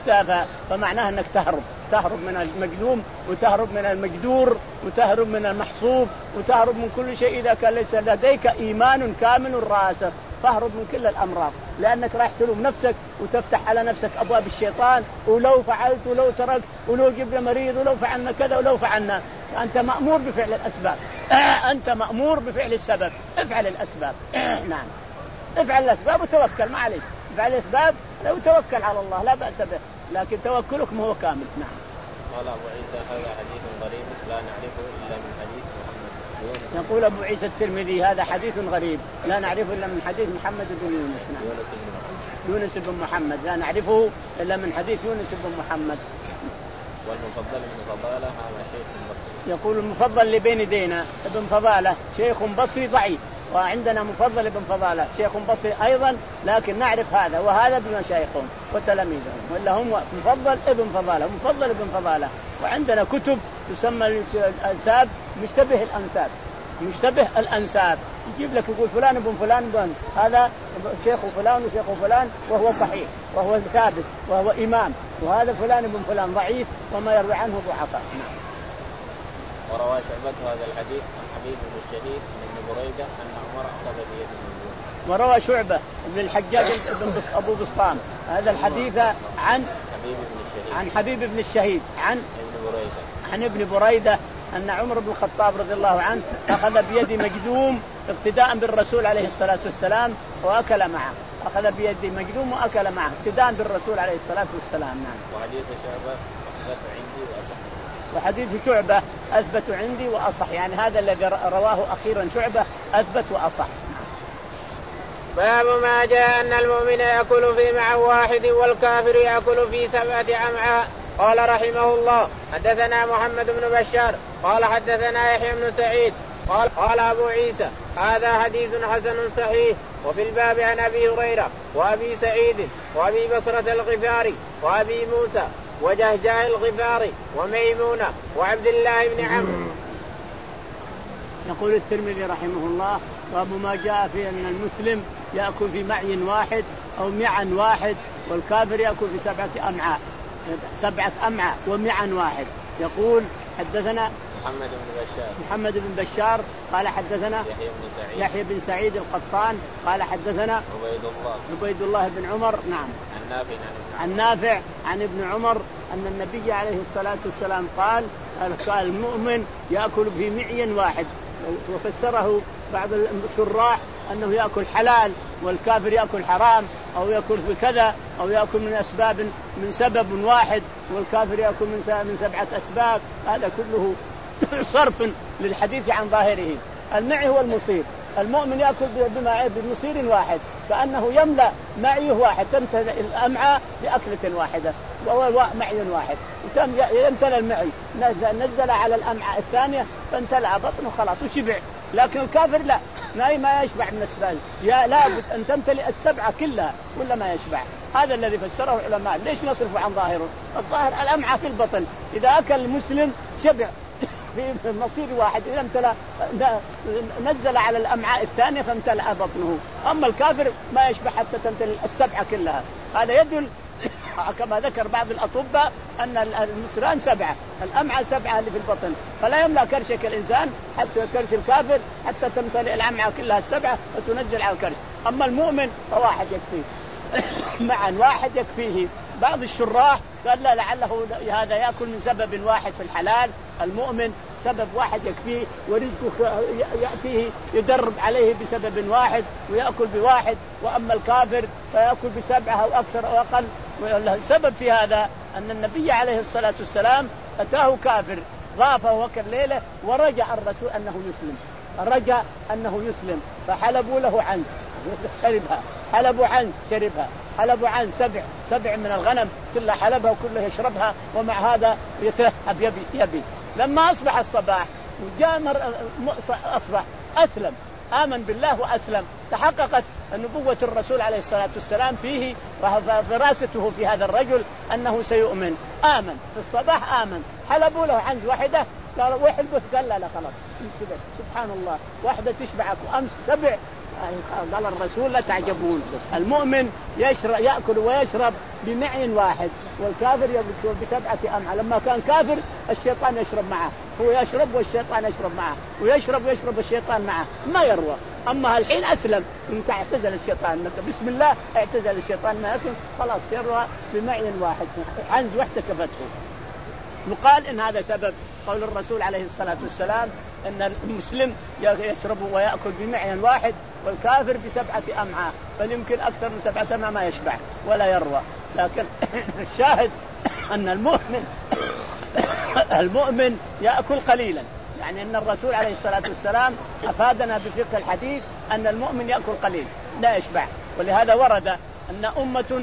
فمعناه أنك تهرب تهرب من المجذوم وتهرب من المجدور وتهرب من المحصوب وتهرب من كل شيء إذا كان ليس لديك إيمان كامل راسخ. فاهرب من كل الأمراض، لأنك راح تلوم نفسك وتفتح على نفسك أبواب الشيطان، ولو فعلت ولو تركت ولو جبنا مريض ولو فعلنا كذا ولو فعلنا. أنت مأمور بفعل الأسباب، أنت مأمور بفعل السبب، افعل الأسباب. نعم افعل الأسباب وتوكل، ما عليك، افعل الأسباب لو توكل على الله لا بأس به، لكن توكلك ما هو كامل. نعم. قال أبو عيسى هذا حديث غريب لا نعرفه إلا من حديث محمد. يقول أبو عيسى الترمذي هذا حديث غريب لا نعرفه إلا من حديث محمد بن يونس. نعم. يونس بن محمد. يونس بن محمد لا نعرفه إلا من حديث يونس بن محمد. والمفضل بن فضالة هذا شيخ بصري. يقول المفضل اللي بين يدينا ابن فضالة شيخ بصري ضعيف، وعندنا مفضل ابن فضالة شيخ بصري أيضا، لكن نعرف هذا وهذا بمشايخهم وتلاميذهم، ولا هم مفضل ابن فضالة مفضل ابن فضالة. وعندنا كتب تسمى الأنساب مشتبه الأنساب مشتبه الأنساب، يجيب لك يقول فلان ابن فلان بن هذا شيخ فلان وشيخ فلان وهو صحيح وهو ثابت وهو إمام، وهذا فلان ابن فلان ضعيف وما يروي عنه ضعفاء. وروى شعبة هذا الحديث عن حبيب بن الشهيد من ابن بريدة أن عمر أخذ بيد المجنون. وروى شعبة بن الحجاج بن أبو بسطام هذا الحديث عن حبيب بن الشهيد عن حبيب بن الشهيد عن ابن بريدة عن ابن بريدة أن عمر بن الخطاب رضي الله عنه أخذ بيد مجذوم اقتداء بالرسول عليه الصلاة والسلام وأكل معه، أخذ بيد مجذوم وأكل معه اقتداء بالرسول عليه الصلاة والسلام. نعم. وحديث شعبة أثبت عندي وأصح. وحديث شعبة أثبت عندي وأصح، يعني هذا الذي رواه أخيرا شعبة أثبت وأصح. باب ما جاء أن المؤمن يأكل في مع واحد والكافر يأكل في سبعة أمعاء. قال رحمه الله حدثنا محمد بن بشار قال حدثنا يحيى بن سعيد قال قال أبو عيسى هذا حديث حسن صحيح. وفي الباب عن أبي هريرة وأبي سعيد وأبي بصرة الغفاري وأبي موسى وجهجاه الغفاري وميمونة وعبد الله بن عمرو. يقول الترمذي رحمه الله باب ما جاء في أن المسلم يأكل في معي واحد أو معا واحد والكافر يأكل في سبعة أمعاء سبعة أمعاء ومعا واحد. يقول حدثنا محمد بن بشار محمد بن بشار قال حدثنا يحيى بن سعيد يحيى بن سعيد القطان قال حدثنا عبيد الله عبيد الله بن عمر. نعم. عن نافع عن نافع عن ابن عمر أن النبي عليه الصلاة والسلام قال المؤمن يأكل في معي واحد، وفسره بعض الشراح أنه يأكل حلال والكافر يأكل حرام، أو يأكل في كذا، أو يأكل من أسباب من سبب واحد والكافر يأكل من من سبعة أسباب. هذا كله صرف للحديث عن ظاهره. المعي هو المصير، المؤمن يأكل بمصير واحد كأنه يملأ معيه واحد، تمتلئ الأمعاء بأكلة واحدة وهو معي واحد، يمتلئ المعي نزل على الأمعاء الثانية فامتلأ بطنه خلاص وشبع. لكن الكافر لا، ما يشبع من أسباب، يا لابد أن تمتلئ السبعة كلها ولا ما يشبع. هذا الذي فسره العلماء. ليش نصرف عن ظاهره؟ الظاهر الأمعاء في البطن، إذا أكل المسلم شبع في مصير واحد، إذا امتلأ نزل على الأمعاء الثانية فامتلأ بطنه. أما الكافر ما يشبع حتى تمتلئ السبعة كلها. هذا يدل كما ذكر بعض الأطباء أن المصران سبعة، الأمعاء سبعة اللي في البطن، فلا يملأ كرشك الإنسان حتى كرش الكافر حتى تمتلئ الأمعاء كلها السبعة وتنزل على الكرش. أما المؤمن فواحد يكفيه معا واحد يكفيه. بعض الشراح قال لا، لعله هذا يأكل من سبب واحد في الحلال، المؤمن سبب واحد يكفيه ورزقه يأتيه يدرب عليه بسبب واحد ويأكل بواحد. وأما الكافر فيأكل بسبعة أو أكثر أو أقل. السبب في هذا أن النبي عليه الصلاة والسلام أتاه كافر ضافه وكر ليلة ورجع الرسول أنه يسلم، رجع أنه يسلم فحلبوا له عنه شربها، حلبوا عنه شربها، حلبوا عنه سبع سبع من الغنم كلها حلبها وكله يشربها، ومع هذا يترهب يبي يبي. لما أصبح الصباح وجاء أصبح أسلم، آمن بالله وأسلم، تحققت نبوة الرسول عليه الصلاة والسلام فيه وفراسته في هذا الرجل أنه سيؤمن. آمن في الصباح، آمن. حلبوا له عنز واحدة قال وحلبه، قال لا لا خلاص سبحان الله واحدة تشبعك وأمس سبع. قال الرسول لا تعجبون، المؤمن يشرب يأكل ويشرب بمعي واحد والكافر يأكل بسبعة أمعاء. لما كان كافر الشيطان يشرب معه، هو يشرب والشيطان يشرب معه، ويشرب ويشرب الشيطان معه، ما يروى. أما الحين أسلم أنت اعتزل الشيطان بسم الله اعتزل الشيطان لكن خلاص يروى بمعين واحد عنز واحتكفته. يقال إن هذا سبب قول الرسول عليه الصلاة والسلام أن المسلم يشرب ويأكل بمعين واحد والكافر بسبعة أمعاء، بل يمكن أكثر من سبعة أمعاء ما يشبع ولا يروى. لكن الشاهد أن المؤمن المؤمن يأكل قليلا، يعني أن الرسول عليه الصلاة والسلام أفادنا بفقه الحديث أن المؤمن يأكل قليل لا يشبع. ولهذا ورد أن أمة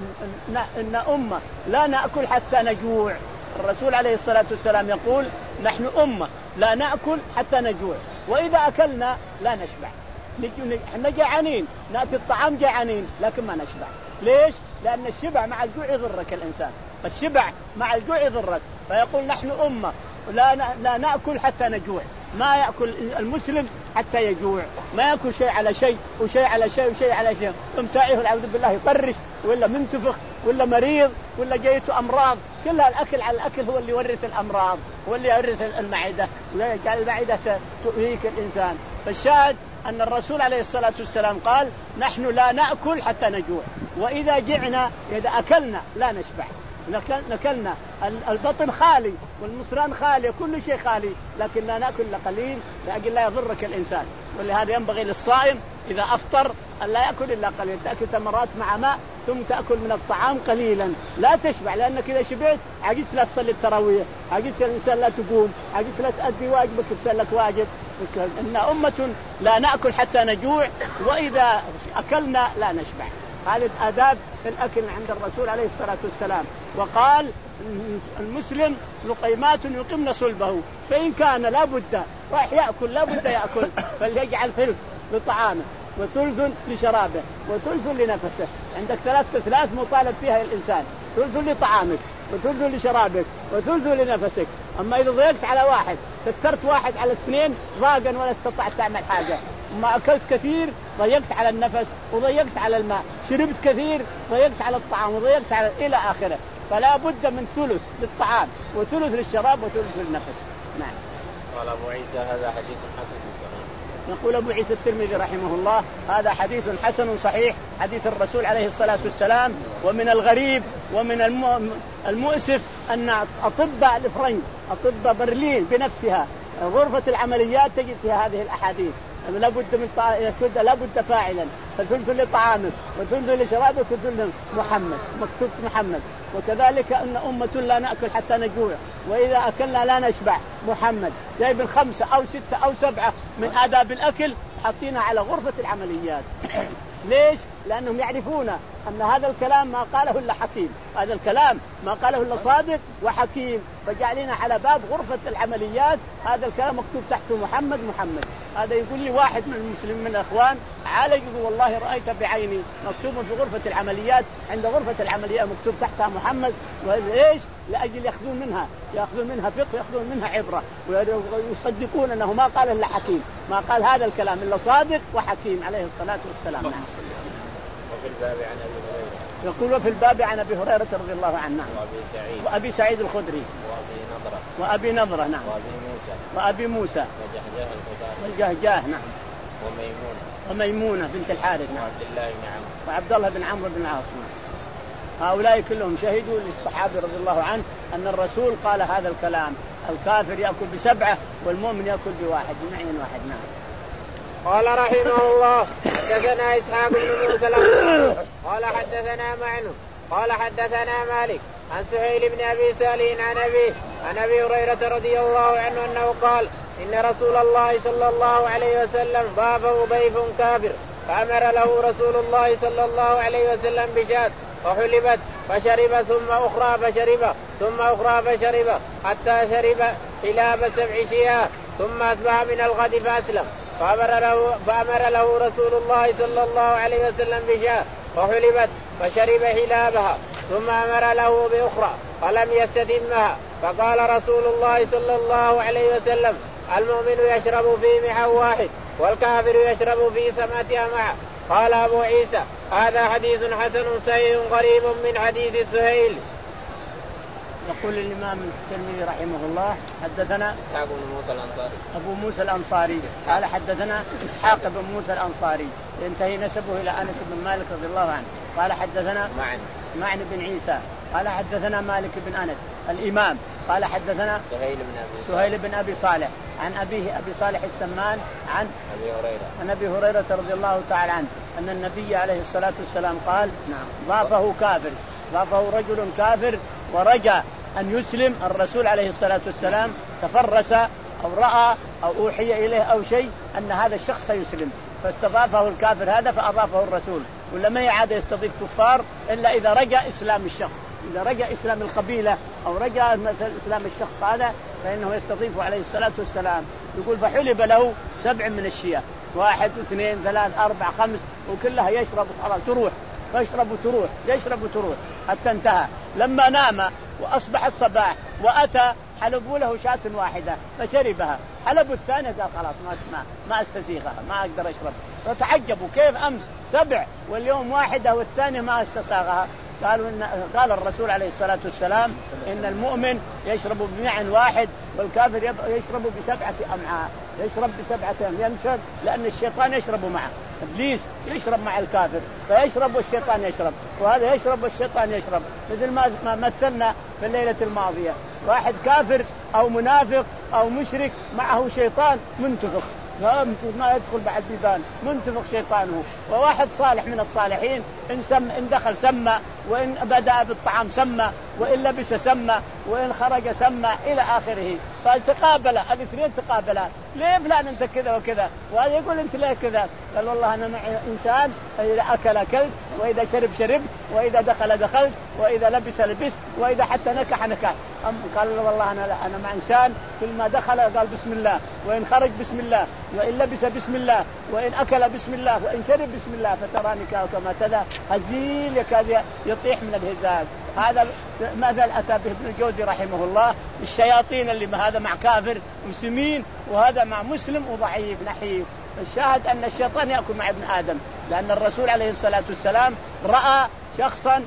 أن أمة لا نأكل حتى نجوع. الرسول عليه الصلاة والسلام يقول نحن أمة لا نأكل حتى نجوع، وإذا أكلنا لا نشبع. نحن جعانين نأتي الطعام جعانين لكن ما نشبع. ليش؟ لأن الشبع مع الجوع يضرك الإنسان، الشبع مع الجوع يضرك. فيقول نحن أمة لا لا نأكل حتى نجوع. ما يأكل المسلم حتى يجوع، ما يأكل شيء على شيء وشيء على شيء وشيء على شيء، امتاعه العوذ بالله يطرش ولا منتفخ ولا مريض ولا جايته أمراض. كلها الأكل على الأكل هو اللي يورث الأمراض، هو اللي يورث المعدة ويجعل المعدة تؤذيك الإنسان. فالشاهد أن الرسول عليه الصلاة والسلام قال نحن لا نأكل حتى نجوع، وإذا جعنا إذا أكلنا لا نشبع. نكلنا البطن خالي والمصران خالي كل شيء خالي، لكن لا نأكل قليل لأجل لا يضرك الإنسان. ولهذا ينبغي للصائم إذا أفطر أن لا يأكل إلا قليل، تأكل تمرات مع ماء ثم تأكل من الطعام قليلا لا تشبع، لأنك إذا شبعت عجزت لا تصلي التراويح، عجزت الإنسان لا تقوم، عجزت لا تؤدي واجبك تسلك واجب. إن أمة لا نأكل حتى نجوع وإذا أكلنا لا نشبع. هذه آداب الأكل عند الرسول عليه الصلاة والسلام. وقال المسلم لقيمات يقمن صلبه، فإن كان لا بد راح يأكل لا بد يأكل فليجعل ثلث لطعامه وثلث لشرابه وثلث لنفسه. عندك ثلاث ثلاث مطالب فيها الإنسان، ثلث لطعامك وثلث لشرابك وثلث لنفسك. أما إذا ضيقت على واحد كثرت واحد على اثنين ضاقا ولا استطعت تعمل حاجة. ما أكلت كثير ضيقت على النفس وضيقت على الماء، شربت كثير ضيقت على الطعام وضيقت على إلى آخره. فلا بد من ثلث للطعام وثلث للشراب وثلث للنفس. نعم. قال أبو عيسى هذا حديث حسن صحيح. يقول أبو عيسى الترمذي رحمه الله هذا حديث حسن صحيح، حديث الرسول عليه الصلاة والسلام. ومن الغريب ومن المؤسف أن أطباء الفرنج أطباء برلين بنفسها غرفة العمليات تجد فيها هذه الأحاديث. لا بد من طا... لا بد فاعلا، فثلث لطعامك وثلث لشرابك وثلث محمد مكتوب محمد. وكذلك أن أمة لا نأكل حتى نجوع وإذا أكلنا لا نشبع محمد. جايب الخمسة أو ستة أو سبعة من آداب الأكل حاطينها على غرفة العمليات. ليش؟ لأنهم يعرفون أن هذا الكلام ما قاله إلا حكيم، هذا الكلام ما قاله إلا صادق وحكيم، فجعلنا على باب غرفة العمليات هذا الكلام مكتوب تحته محمد محمد. هذا يقول لي واحد من المسلمين من الأخوان عالج يقول والله رأيت بعيني مكتوب في غرفة العمليات، عند غرفة العمليات مكتوب تحتها محمد. وإيش؟ لأجل يأخذون منها يأخذون منها فقه يأخذون منها عبرة ويصدقون أنه ما قال إلا حكيم، ما قال هذا الكلام إلا صادق وحكيم عليه الصلاة والسلام. وفي الباب عن أبي هريرة يقول في الباب عن أبي هريرة رضي الله عنه وأبي سعيد وأبي سعيد الخدري وأبي نضرة وأبي نضرة نعم وأبي موسى وأبي موسى وجهجاه الخزاعي وجهجاه نعم وميمونة وميمونة بنت الحارث نعم وعبد الله بن عمرو وعبد الله بن عمرو بن العاص. هؤلاء كلهم شهدوا للصحابة رضي الله عنه أن الرسول قال هذا الكلام: الكافر يأكل بسبعة والمؤمن يأكل بواحد بمعين واحد. نعم. قال رحمه الله: حدثنا إسحاق بن موسى قال حدثنا معن قال حدثنا مالك عن سهيل بن أبي سالم عن أبيه عن أبي هريرة رضي الله عنه أنه قال: إن رسول الله صلى الله عليه وسلم ضافه ضيف كافر فأمر له رسول الله صلى الله عليه وسلم بشاة فحلبت فشرب ثم أخرى فشرب ثم أخرى فشرب حتى شرب حلاب سبع شياه ثم أصبح من الغد فأسلم فأمر له, فأمر له رسول الله صلى الله عليه وسلم بشاة فحلبت فشرب حلابها ثم أمر له بأخرى فلم يستتمها فقال رسول الله صلى الله عليه وسلم: المؤمن يشرب في معه واحد والكافر يشرب في سبعة أمعاء. قال أبو عيسى: هذا حديث حسن صحيح قريب من حديث سهيل. يقول الإمام الترمذي رحمه الله حدثنا إسحاق بن موسى الأنصاري أبو موسى الأنصاري قال حدثنا إسحاق بن موسى الأنصاري ينتهي نسبه إلى أنس بن مالك رضي الله عنه قال حدثنا معن معن بن عيسى قال حدثنا مالك بن أنس الإمام قال حدثنا سهيل بن أبي سهيل بن أبي صالح عن أبيه أبي صالح السمان عن أبي هريرة عن أبي هريرة رضي الله تعالى عنه أن النبي عليه الصلاة والسلام قال نعم ضافه كافر ضافه رجل كافر ورجى أن يسلم الرسول عليه الصلاة والسلام تفرس أو رأى أو أوحي إليه أو شيء أن هذا الشخص سيسلم فاستضافه الكافر هذا فأضافه الرسول ولا ما يعاد يستضيف كفار إلا إذا رجى إسلام الشخص إذا رجى إسلام القبيلة أو رجى مثل إسلام الشخص هذا فإنه يستضيفه عليه الصلاة والسلام. يقول فحلب له سبع من الشياه واحد اثنين ثلاث أربع خمس وكلها يشرب خلاص تروح يشرب وتروح يشرب وتروح حتى انتهى. لما نام وأصبح الصباح وأتى حلبوا له شاة واحدة فشربها حلبوا الثانية قال خلاص ما ما ما استسيغها ما أقدر أشرب. فتعجبوا كيف أمس سبع واليوم واحدة والثانية ما استساغها. قالوا إن قال الرسول عليه الصلاة والسلام إن المؤمن يشرب بمع واحد والكافر يشرب بسبعة أمعاء يشرب بسبعة ينشر لأن الشيطان يشرب معه. إبليس يشرب مع الكافر فيشرب والشيطان يشرب وهذا يشرب والشيطان يشرب مثل ما مثلنا في الليلة الماضية واحد كافر أو منافق أو مشرك معه شيطان منتفخ ما يدخل بعد بيبان منتفخ شيطانه وواحد صالح من الصالحين إن, سم إن دخل سمى وإن بدأ بالطعام سمى وإن لبس سمى وإن خرج سمى إلى آخره. فتقابل الاثنين تقابلا ليه فلان أنت كذا وكذا وهذا يقول أنت ليه كذا قال والله أنا معي إنسان إذا أكل أكلت وإذا شرب شرب وإذا دخل دخلت وإذا لبس لبست وإذا حتى نكح نكح. قال والله أنا أنا مع إنسان كل ما دخل قال بسم الله وإن خرج بسم الله وإن لبس بسم الله وإن أكل بسم الله وإن شرب بسم الله فتراني كما تذا هزيل يكاد يطيح من الهزاز. هذا مثل أتى به ابن الجوزي رحمه الله الشياطين اللي هذا مع كافر مسلمين وهذا مع مسلم وضعيف نحيف. الشاهد أن الشيطان يأكل مع ابن آدم لأن الرسول عليه الصلاة والسلام رأى شخصا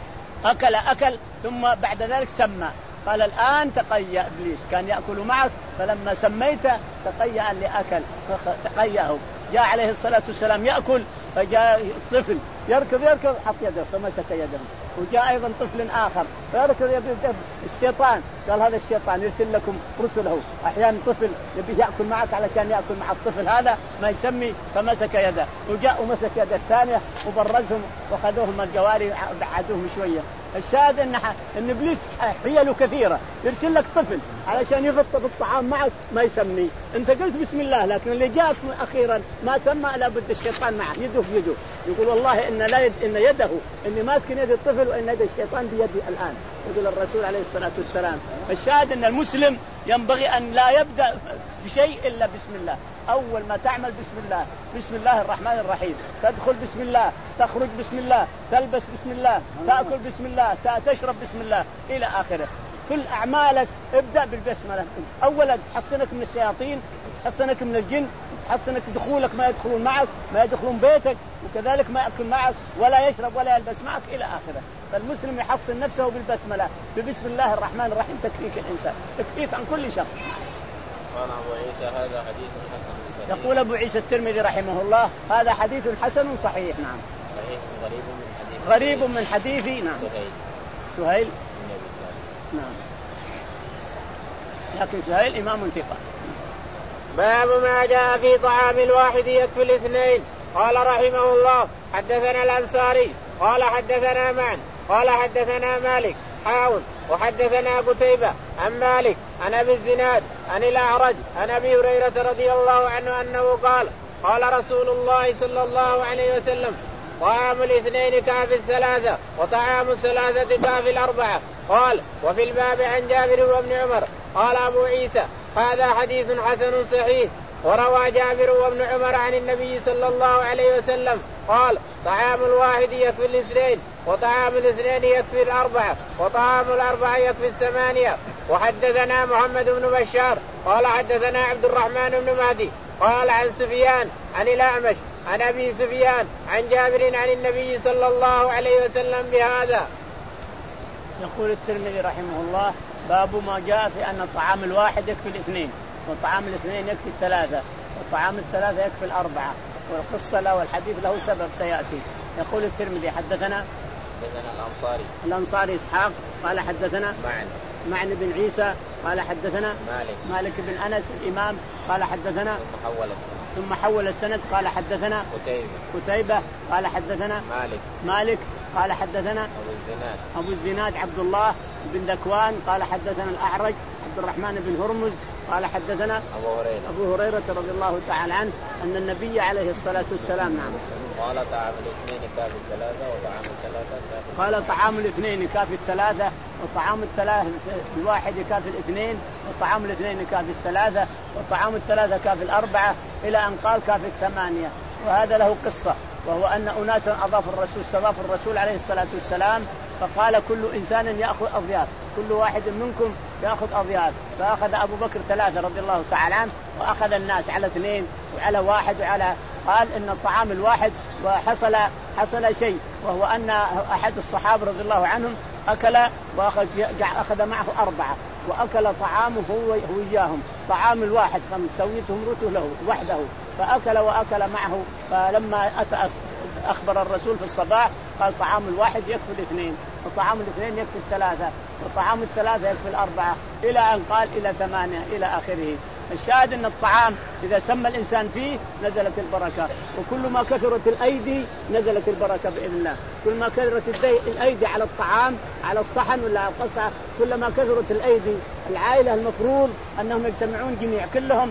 أكل أكل ثم بعد ذلك سمى قال الآن تقيأ إبليس كان يأكل معك فلما سميته تقيأ اللي أكل تقيأه. جاء عليه الصلاة والسلام يأكل فجاء طفل يركض يركض حط يده فمسك يده وجاء أيضا طفل آخر فيركض يده الشيطان قال هذا الشيطان يرسل لكم رسله أحيانا طفل يبي يأكل معك علشان يأكل مع الطفل هذا ما يسمي فمسك يده وجاء ومسك يده الثانية وبرزهم وخذوهم الجواري بعدوهم شوية. الشاهد إن إن إبليس حيله كثيرة يرسل لك طفل علشان يفطر الطعام معك ما يسمي أنت قلت بسم الله لكن اللي جاءك أخيرا ما سمى لابد الشيطان معه يده في يده يقول والله إن لا يد إن يده إني ماسك يد الطفل وإن يد الشيطان بيدي الآن يقول الرسول عليه الصلاة والسلام. الشاهد إن المسلم ينبغي أن لا يبدأ بشيء إلا بسم الله. أول ما تعمل بسم الله بسم الله الرحمن الرحيم تدخل بسم الله تخرج بسم الله تلبس بسم الله تأكل بسم الله تشرب بسم الله إلى آخره. كل أعمالك ابدأ بالبسملة. أولا تحصنك من الشياطين تحصنك من الجن تحصنك دخولك ما يدخلون معك ما يدخلون بيتك وكذلك ما يأكل معك ولا يشرب ولا يلبس معك إلى آخره. فالمسلم يحصن نفسه بالبسملة ببسم الله الرحمن الرحيم تكفيك الإنسان تكفيك عن كل شر. قال أبو عيسى هذا حديث حسن صحيح. يقول أبو عيسى الترمذي رحمه الله هذا حديث حسن صحيح. نعم صحيح غريب من حديث غريب من حديث نعم سهيل سهيل نعم لكن سهيل إمام ثقة. باب ما جاء في طعام الواحد يكفي الاثنين. قال رحمه الله حدثنا الأنصاري قال حدثنا معن قال حدثنا مالك حاول وحدثنا قتيبة عن مالك عن أبي الزناد عن الأعرج عن أبي هريرة رضي الله عنه أنه قال قال رسول الله صلى الله عليه وسلم طعام الاثنين كافي الثلاثة وطعام الثلاثة كافي الأربعة. قال وفي الباب عن جابر وابن عمر. قال أبو عيسى هذا حديث حسن صحيح. وروى جابر وابن عمر عن النبي صلى الله عليه وسلم قال طعام الواحد يكفي الاثنين وطعام الاثنين يكفي الأربعة وطعام الأربعة يكفي الثمانية. وحدثنا محمد بن بشار قال حدثنا عبد الرحمن بن مهدي قال عن سفيان عن الأعمش عن أبي سفيان عن جابر عن النبي صلى الله عليه وسلم بهذا. يقول الترمذي رحمه الله: باب ما جاء في أن الطعام الواحد يكفي الاثنين، والطعام الاثنين يكفي الثلاثة، والطعام الثلاثة يكفي الأربعة. والقصة له والحديث له سبب سيأتي. يقول الترمذي: حدثنا حدثنا الأنصاري الأنصاري إسحاق قال حدثنا معن معن بن عيسى قال حدثنا مالك مالك بن أنس الإمام قال حدثنا ثم حول السند ثم حول السند قال حدثنا قتيبة قتيبة قال حدثنا مالك مالك قال حدثنا أبو الزناد أبو الزناد عبد الله بن ذكوان قال حدثنا الأعرج عبد الرحمن بن هرمز قال حدثنا أبو هريرة أبو هريرة رضي الله تعالى عنه أن النبي عليه الصلاة والسلام نعم قال طعام الاثنين كافي الثلاثة وطعام الثلاثة كافي قال طعام الاثنين يكافي الثلاثة وطعام الثلاثة الواحد يكافي الاثنين وطعام الاثنين يكافي الثلاثة وطعام الثلاثة كافي الأربعة إلى أن قال كافي الثمانية. وهذا له قصة، وهو أن أناسا أضاف الرسول استضاف الرسول عليه الصلاة والسلام فقال: كل إنسان يأخذ أضياف، كل واحد منكم يأخذ أضياف. فأخذ أبو بكر ثلاثة رضي الله تعالى عنه، وأخذ الناس على اثنين وعلى واحد وعلى قال إن الطعام الواحد وحصل حصل شيء، وهو أن أحد الصحابة رضي الله عنهم أكل وأخذ أخذ معه أربعة وأكل طعامه هو وياهم، طعام الواحد فسويتهم رته له وحده، فأكل وأكل معه. فلما أتى أخبر الرسول في الصباح قال: طعام الواحد يكفي الاثنين، وطعام الاثنين يكفي الثلاثة، وطعام الثلاثة يكفي الأربعة، إلى أن قال إلى ثمانية إلى آخره. الشاهد أن الطعام إذا سمى الإنسان فيه نزلت البركة، وكل ما كثرت الأيدي نزلت البركة بإذن الله. كل ما كثرت الأيدي على الطعام على الصحن ولا على القصعة، كل ما كثرت الأيدي العائلة المفروض أنهم يجتمعون جميع كلهم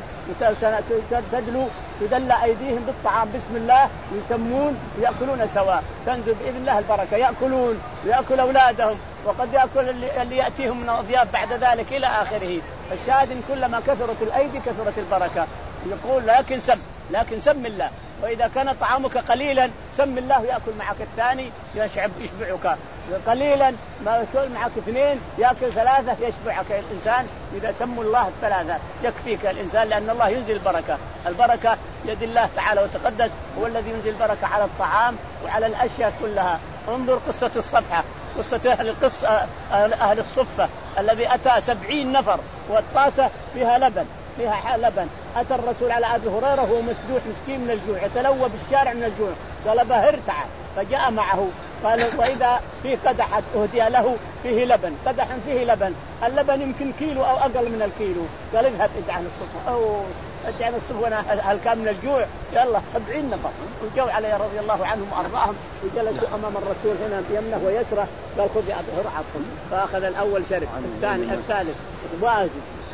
تدلوا تدلى أيديهم بالطعام بسم الله ويسمون ويأكلون سواء، تنزل بإذن الله البركة، يأكلون ويأكل أولادهم، وقد يأكل اللي يأتيهم من الأضياف بعد ذلك إلى آخره. الشاهد إن كلما كثرت الأيدي كثرت البركة. يقول: لكن سم لكن سم الله، وإذا كان طعامك قليلا سم الله يأكل معك الثاني يشعب يشبعك، قليلا ما يأكل معك اثنين يأكل ثلاثة يشبعك الإنسان. إذا سموا الله الثلاثة يكفيك الإنسان، لأن الله ينزل البركة. البركة يد الله تعالى وتقدس، هو الذي ينزل البركة على الطعام وعلى الأشياء كلها. انظر قصة الصفحة، قصة أهل القصة أهل الصفة الذي أتى سبعين نفر والطاسة فيها لبن فيها لبن. أتى الرسول على أبي هريرة وهو مسدوح مسكين من الجوع يتلوى بالشارع من الجوع، قال: بهر تعال. فجاء معه قال: وإذا في قدح أهدي له فيه لبن، قدح فيه لبن، اللبن يمكن كيلو أو أقل من الكيلو. قال: اذهب اجعل الصفة أو اجعل الصفة وأنا هل كان من الجوع. يلا سبعين نفر وجوا عليه رضي الله عنهم وأرضاهم وجلسوا أمام الرسول هنا يمنه ويسره. قال: خذ يا أبي هريرة. فأخذ الأول شرب، الثاني الثالث واجد،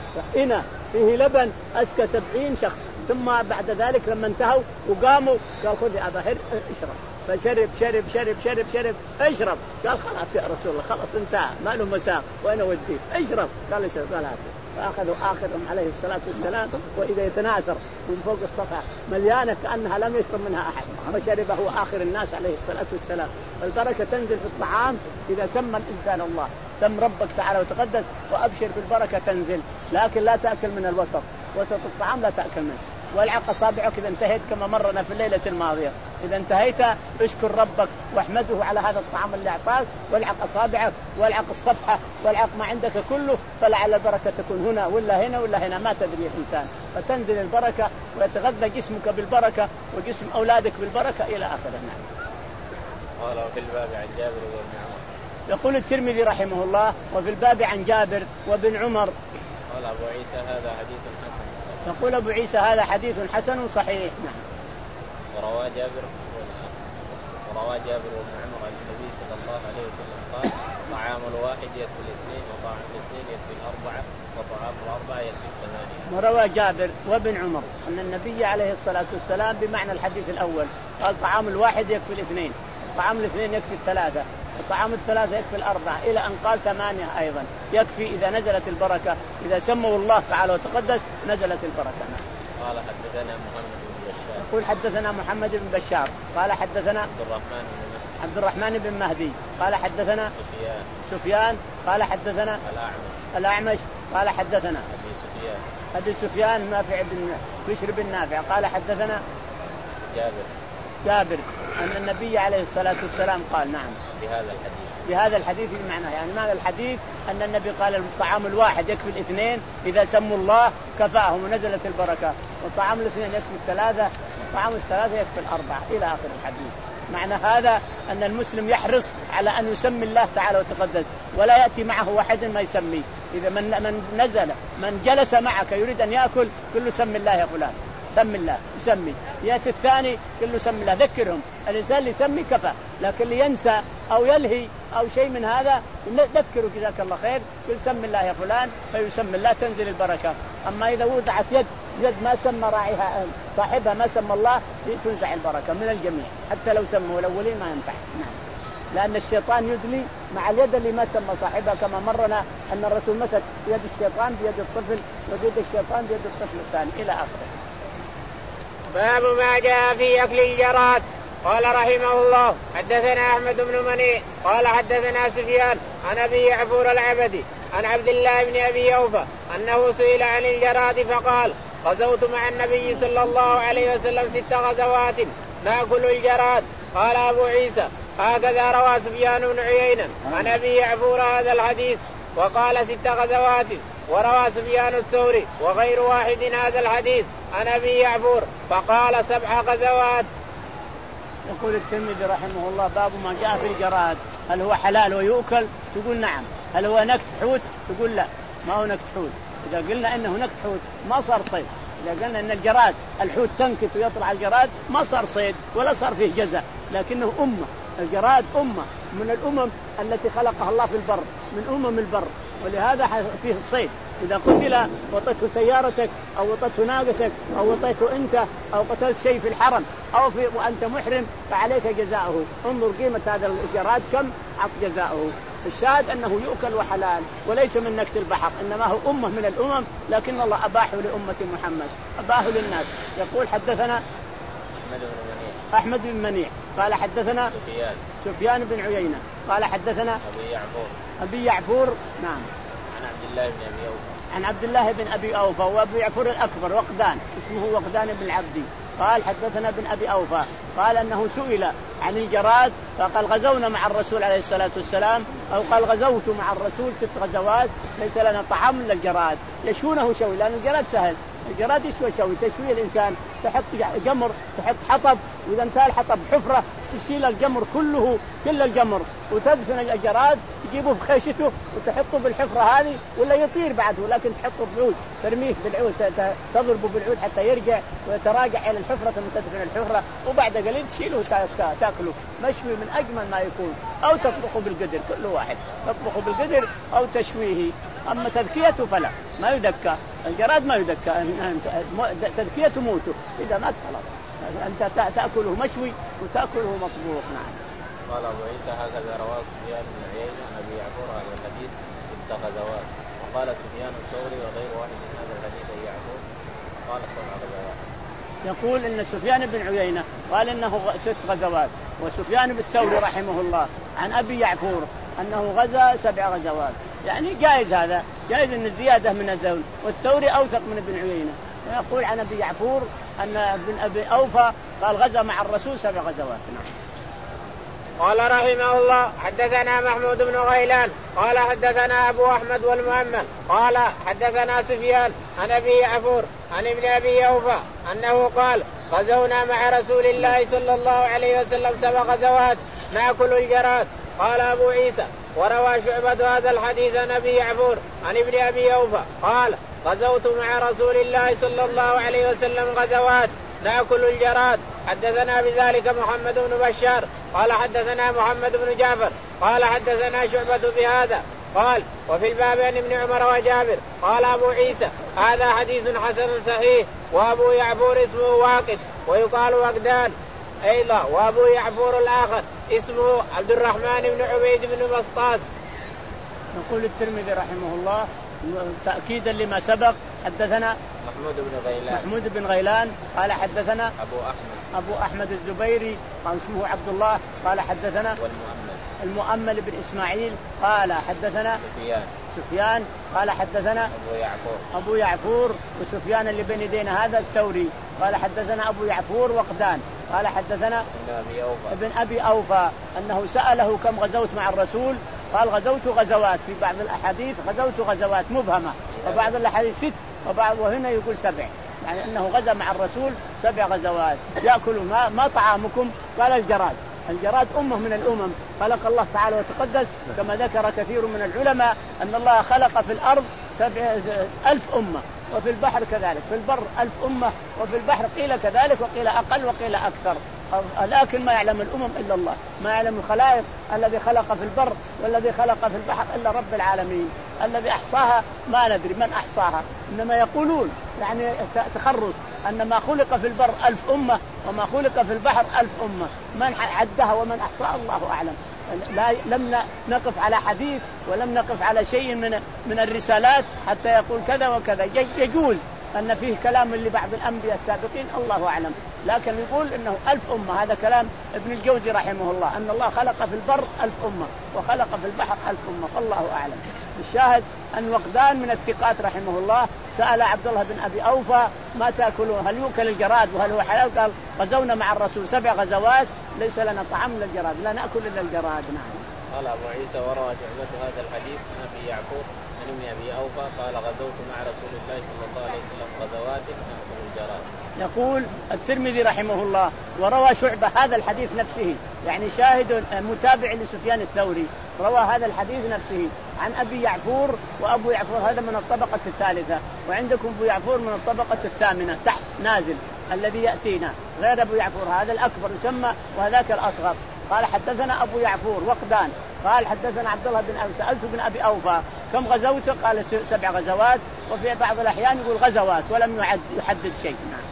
هنا فيه لبن أسكى سبعين شخص. ثم بعد ذلك لما انتهوا وقاموا قال: خذ يا أبا هريرة اشرب. فشرب شرب شرب شرب شرب اشرب. قال: خلاص يا رسول الله خلاص انتهى ما له مساق وأنا ودي اشرب. قال: اشرب. قال: هذا. فأخذوا آخرهم عليه الصلاة والسلام، وإذا يتناثر من فوق الصفحة مليانة كأنها لم يشرب منها أحد، فشرب هو آخر الناس عليه الصلاة والسلام. البركة تنزل في الطعام إذا سمى الإنسان الله، سم ربك تعالى وتقدس وأبشر بالبركة تنزل. لكن لا تأكل من الوسط، وسط الطعام لا تأكل منه. والعق أصابعك إذا انتهيت كما مرنا في الليلة الماضية، إذا انتهيت اشكر ربك واحمده على هذا الطعام اللي أعطاك، والعق أصابعك والعق الصفحة والعق ما عندك كله، فلعل البركة تكون هنا ولا هنا ولا هنا ما تدري الإنسان، فتنزل البركة ويتغذى جسمك بالبركة وجسم أولادك بالبركة إلى آخره. قال: وفي الباب عن جابر وابن عمر. يقول الترمذي رحمه الله: وفي الباب عن جابر وابن عمر. قال أبو عيسى: هذا حديث حسن صحيح. يقول أبو عيسى: هذا حديث حسن صحيح. نعم. وروى جابر وروى جابر وابن عمر عن النبي صلى الله عليه وسلم قال: طعام الواحد يكفي الاثنين، وطعام الاثنين يكفي الأربعة، وطعام الأربعة يكفي الثمانية. وروى جابر وابن عمر أن النبي عليه الصلاة والسلام بمعنى الحديث الأول قال: طعام الواحد يكفي الاثنين، طعام الاثنين يكفي الثلاثة، وطعام الثلاثة يكفي الأربعة، إلى أن قال ثمانية أيضا يكفي إذا نزلت البركة، إذا سموا الله تعالى وتقدس نزلت البركة. قال: حدثنا محمد بن بشار. يقول: حدثنا محمد بن بشار قال: حدثنا عبد الرحمن بن عبد الرحمن بن مهدي قال: حدثنا سفيان سفيان قال: حدثنا الأعمش الأعمش قال: حدثنا أبي سفيان أبي سفيان نافع بن بشر بن نافع قال: حدثنا جابر جابر أن النبي عليه الصلاة والسلام قال: نعم بهذا الحديث بهذا الحديث بمعنى يعني معنى الحديث أن النبي قال الطعام الواحد يكفي الاثنين إذا سموا الله كفاهم ونزلت البركة، والطعام الاثنين يكفي الثلاثة، والطعام الثلاثة يكفي الأربعة إلى آخر الحديث. معنى هذا أن المسلم يحرص على أن يسمي الله تعالى وتقدس ولا يأتي معه واحد ما يسميه. إذا من, من نزل من جلس معك يريد أن يأكل كله سم الله يا فلان، سم الله يسمي. يأتي الثاني كله سم الله. ذكرهم الإنسان اللي يسمي كفى، لكن اللي ينسى أو يلهي أو شيء من هذا ذكره جزاك الله خير يسمي الله يا فلان فيسمي الله تنزل البركة. أما إذا وضعت يد يد ما سمى راعيها صاحبها ما سمى الله تنزع البركة من الجميع حتى لو سموا الأولين ما ينفع. نعم. لأن الشيطان يدلي مع اليد اللي ما سمى صاحبها، كما مرنا أن الرسول مسك يد الشيطان بيد الطفل ويد الشيطان بيد الطفل الثاني إلى آخره. باب ما جاء في أكل الجراد. قال رحمه الله حدثنا أحمد بن منيع قال حدثنا سفيان عن أبي يعفور العبدي عن عبد الله بن أبي أوفى أنه سئل عن الجراد فقال غزوت مع النبي صلى الله عليه وسلم ست غزوات نأكل الجراد. قال أبو عيسى هكذا روى سفيان بن عيينة عن أبي يعفور هذا الحديث وقال ست غزوات، وروى سفيان الثوري وغير واحد هذا الحديث عن أبي يعفور فقال سبع غزوات. يقول الترمذي رحمه الله باب ما جاء في الجراد، هل هو حلال ويؤكل؟ تقول نعم. هل هو نكت حوت؟ تقول لا ما هو نكت حوت. إذا قلنا إنه نكت حوت ما صار صيد. إذا قلنا إن الجراد الحوت تنكت ويطلع الجراد ما صار صيد ولا صار فيه جزاء، لكنه أمة. الجراد أمة من الأمم التي خلقها الله في البر، من أمم البر، ولهذا فيه الصيد. إذا قتل وطته سيارتك أو وطته ناقتك أو وطته أنت أو قتلت شيء في الحرم أو في وأنت محرم فعليك جزاؤه. انظر قيمة هذا الجراد كم عط جزاؤه. الشاهد أنه يؤكل وحلال وليس من نكت البحر، إنما هو أمة من الأمم، لكن الله أباحه لأمة محمد، أباحه للناس. يقول حدثنا أحمد بن منيع قال حدثنا سفيان سفيان بن عيينة قال حدثنا أبي يعفور أبي يعفور نعم عن عبد الله بن أبي أوفى عن عبد الله بن أبي أوفى. وأبي يعفور الأكبر وقدان اسمه وقدان بن العبدي قال حدثنا بن أبي أوفى قال أنه سئل عن الجراد فقال غزونا مع الرسول عليه الصلاة والسلام، أو قال غزوت مع الرسول ست غزوات ليس لنا طعام إلا الجراد. يشونه شوي لأن الجراد سهل. الجراد يسوى شوي تشويه الإنسان، تحط جمر تحط حطب، وإذا انتهى الحطب حفرة تشيل الجمر كله كل الجمر وتدفن الجراد تجيبه في خيشته وتحطه بالحفرة هذه ولا يطير بعده، لكن تحطه بالعود ترميه بالعود تضربه بالعود حتى يرجع ويتراجع إلى الحفرة ثم تدفن الحفرة وبعد قليل تشيله تاكله مشوي من أجمل ما يكون، أو تطبخه بالقدر كل واحد تطبخه بالقدر أو تشويه. أما تذكيته فلا ما يدكى، الجراد ما يدكى، تذكيته موته إذا مات خلاص أنت تأكله مشوي وتأكله مطبوخ. نعم. قال أبو عيسى هكذا رواه سفيان بن عيينة عن أبي يعفور هذا الحديث ست غزوات، وقال سفيان الثوري وغير واحد من هذا الحديث أبي يعفور قال سبع غزوات. يقول إن سفيان بن عيينة قال إنه ست غزوات، وسفيان بن الثوري رحمه الله عن أبي يعفور أنه غزا سبع غزوات. يعني جائز هذا، جائز إن الزيادة من الزول، والثوري أوثق من ابن عيينة. يقول عن أبي يعفور أن ابن أبي أوفى قال غزا مع الرسول سبع غزوات. قال رحمه الله حدثنا محمود بن غيلان قال حدثنا أبو أحمد والمؤمل قال حدثنا سفيان عن أبي يعفور عن ابن أبي أوفى أنه قال غزونا مع رسول الله صلى الله عليه وسلم سبع غزوات نأكل الجراد. قال أبو عيسى وروى شعبة هذا الحديث عن أبي يعفور عن ابن أبي أوفى قال غزوت مع رسول الله صلى الله عليه وسلم غزوات نأكل الجراد. حدثنا بذلك محمد بن بشار قال حدثنا محمد بن جعفر قال حدثنا شعبة بهذا قال وفي الباب عن ابن عمر وجابر. قال أبو عيسى هذا حديث حسن صحيح. وأبو يعفور اسمه واقد ويقال وقدان أيضا، وأبو يعفور الآخر اسمه عبد الرحمن بن عبيد بن بسطاس. يقول الترمذي رحمه الله تأكيدا لما سبق حدثنا محمود بن غيلان محمود بن غيلان قال حدثنا أبو أحمد أبو أحمد الزبيري قال اسمه عبد الله قال حدثنا والمؤمل المؤمل بن إسماعيل قال حدثنا سفيان سفيان قال حدثنا أبو يعفور أبو يعفور وسفيان اللي بين يدينا هذا الثوري قال حدثنا أبو يعفور وقدان قال حدثنا ابن أبي أوفى ابن أبي أوفى أنه سأله كم غزوت مع الرسول قال غزوت غزوات، في بعض الأحاديث غزوت غزوات مبهمة وبعض الأحاديث ست وبعض وهنا يقول سبع، يعني أنه غزا مع الرسول سبع غزوات. يأكل ما, ما طعامكم؟ قال الجراد. الجراد أمة من الأمم خلق الله تعالى وتقدس، كما ذكر كثير من العلماء أن الله خلق في الأرض سبع ألف أمة وفي البحر كذلك، في البر ألف أمة وفي البحر قيل كذلك وقيل أقل وقيل أكثر، لكن ما يعلم الأمم إلا الله، ما يعلم الخلائق الذي خلق في البر والذي خلق في البحر إلا رب العالمين، الذي أحصاها ما ندري من أحصاها، إنما يقولون يعني تخرص أن ما خلق في البر ألف أمة وما خلق في البحر ألف أمة، من عدها ومن أحصاها الله أعلم. لا لم نقف على حديث ولم نقف على شيء من من الرسالات حتى يقول كذا وكذا. يجوز أن فيه كلام لبعض الأنبياء السابقين الله أعلم، لكن يقول إنه ألف أمة، هذا كلام ابن الجوزي رحمه الله، أن الله خلق في البر ألف أمة وخلق في البحر ألف أمة، فالله أعلم. الشاهد أن وقدان من الثقات رحمه الله سأل عبد الله بن أبي أوفى ما تأكلون؟ هل يؤكل الجراد وهل هو حلال؟ قال غزونا مع الرسول سبع غزوات ليس لنا طعام إلا الجراد، لا نأكل إلا الجراد. نعم. قال أبو عيسى وروى شعبة هذا الحديث عن أبي يعقوب عن ابن أبي أوفى قال غزوت مع رسول الله صلى الله عليه وسلم غزوات نأكل الجراد. يقول الترمذي رحمه الله وروى شعبة هذا الحديث نفسه، يعني شاهد متابع لسفيان الثوري، روى هذا الحديث نفسه عن أبي يعفور، وأبو يعفور هذا من الطبقة الثالثة، وعندكم أبو يعفور من الطبقة الثامنة تحت نازل الذي يأتينا، غير أبو يعفور هذا الأكبر يسمى وهذاك الأصغر. قال حدثنا أبو يعفور وقدان قال حدثنا عبد الله بن أبي سألت بن أبي أوفى كم غزوت؟ قال سبع غزوات، وفي بعض الأحيان يقول غزوات ولم يعد يحدد شيء. نعم.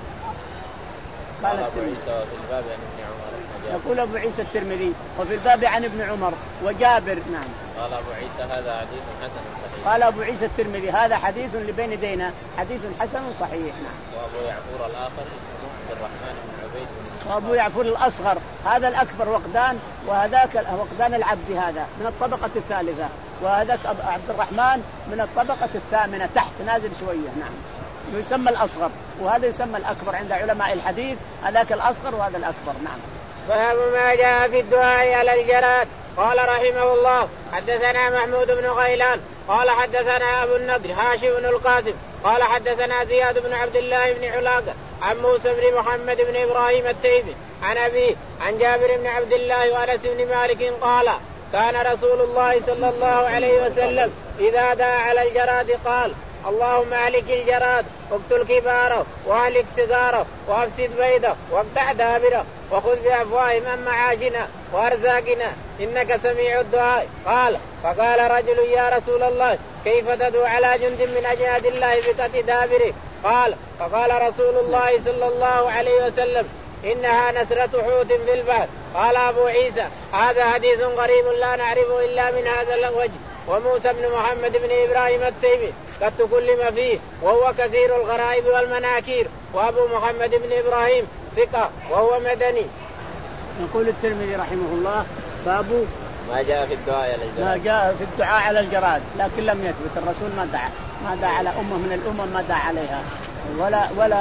قال أبو عيسى وفي الباب عن ابن عمر. يقول أبو عيسى الترمذي وفي الباب عن ابن عمر وجابر. نعم. قال أبو عيسى هذا حديث حسن صحيح. قال أبو عيسى الترمذي هذا حديث لبين يدينا حديث حسن صحيح. نعم. وأبو يعفور الآخر اسمه عبد الرحمن بن عبيد. وأبو يعفور الأصغر هذا الأكبر وقدان، وهذاك وقدان العبد هذا من الطبقة الثالثة، وهذاك عبد الرحمن من الطبقة الثامنة تحت نازل شوية. نعم. يسمى الأصغر وهذا يسمى الأكبر عند علماء الحديث، هذاك الأصغر وهذا الأكبر. نعم. باب ما جاء في الدعاء على الجراد. قال رحمه الله حدثنا محمود بن غيلان قال حدثنا أبو النضر هاشم بن القاسم قال حدثنا زياد بن عبد الله بن علاقة عن موسى بن محمد بن إبراهيم التيمي عن أبيه عن جابر بن عبد الله وأنس بن مالك قال كان رسول الله صلى الله عليه وسلم إذا دعا على الجراد قال اللهم اهلك الجراد واقتل كباره واهلك صغاره وافسد بيضه واقطع دابره وخذ بافواههم عن معاشنا وارزاقنا انك سميع الدعاء. قال فقال رجل يا رسول الله كيف تدعو على جند من اجناد الله بقطع دابره؟ قال فقال رسول الله صلى الله عليه وسلم إنها نسرة حوت في البحر. قال أبو عيسى هذا حديث غريب لا نعرفه إلا من هذا الوجه. وموسى بن محمد بن إبراهيم التيمي قد تكلم فيه وهو كثير الغرائب والمناكير، وأبو محمد بن إبراهيم ثقة وهو مدني. يقول الترمذي رحمه الله باب ما جاء في الدعاء على الجراد. ما جاء في الدعاء على الجراد، لكن لم يثبت الرسول ما دعا ما دعا على أمة من الأمم ما دعا عليها ولا ولا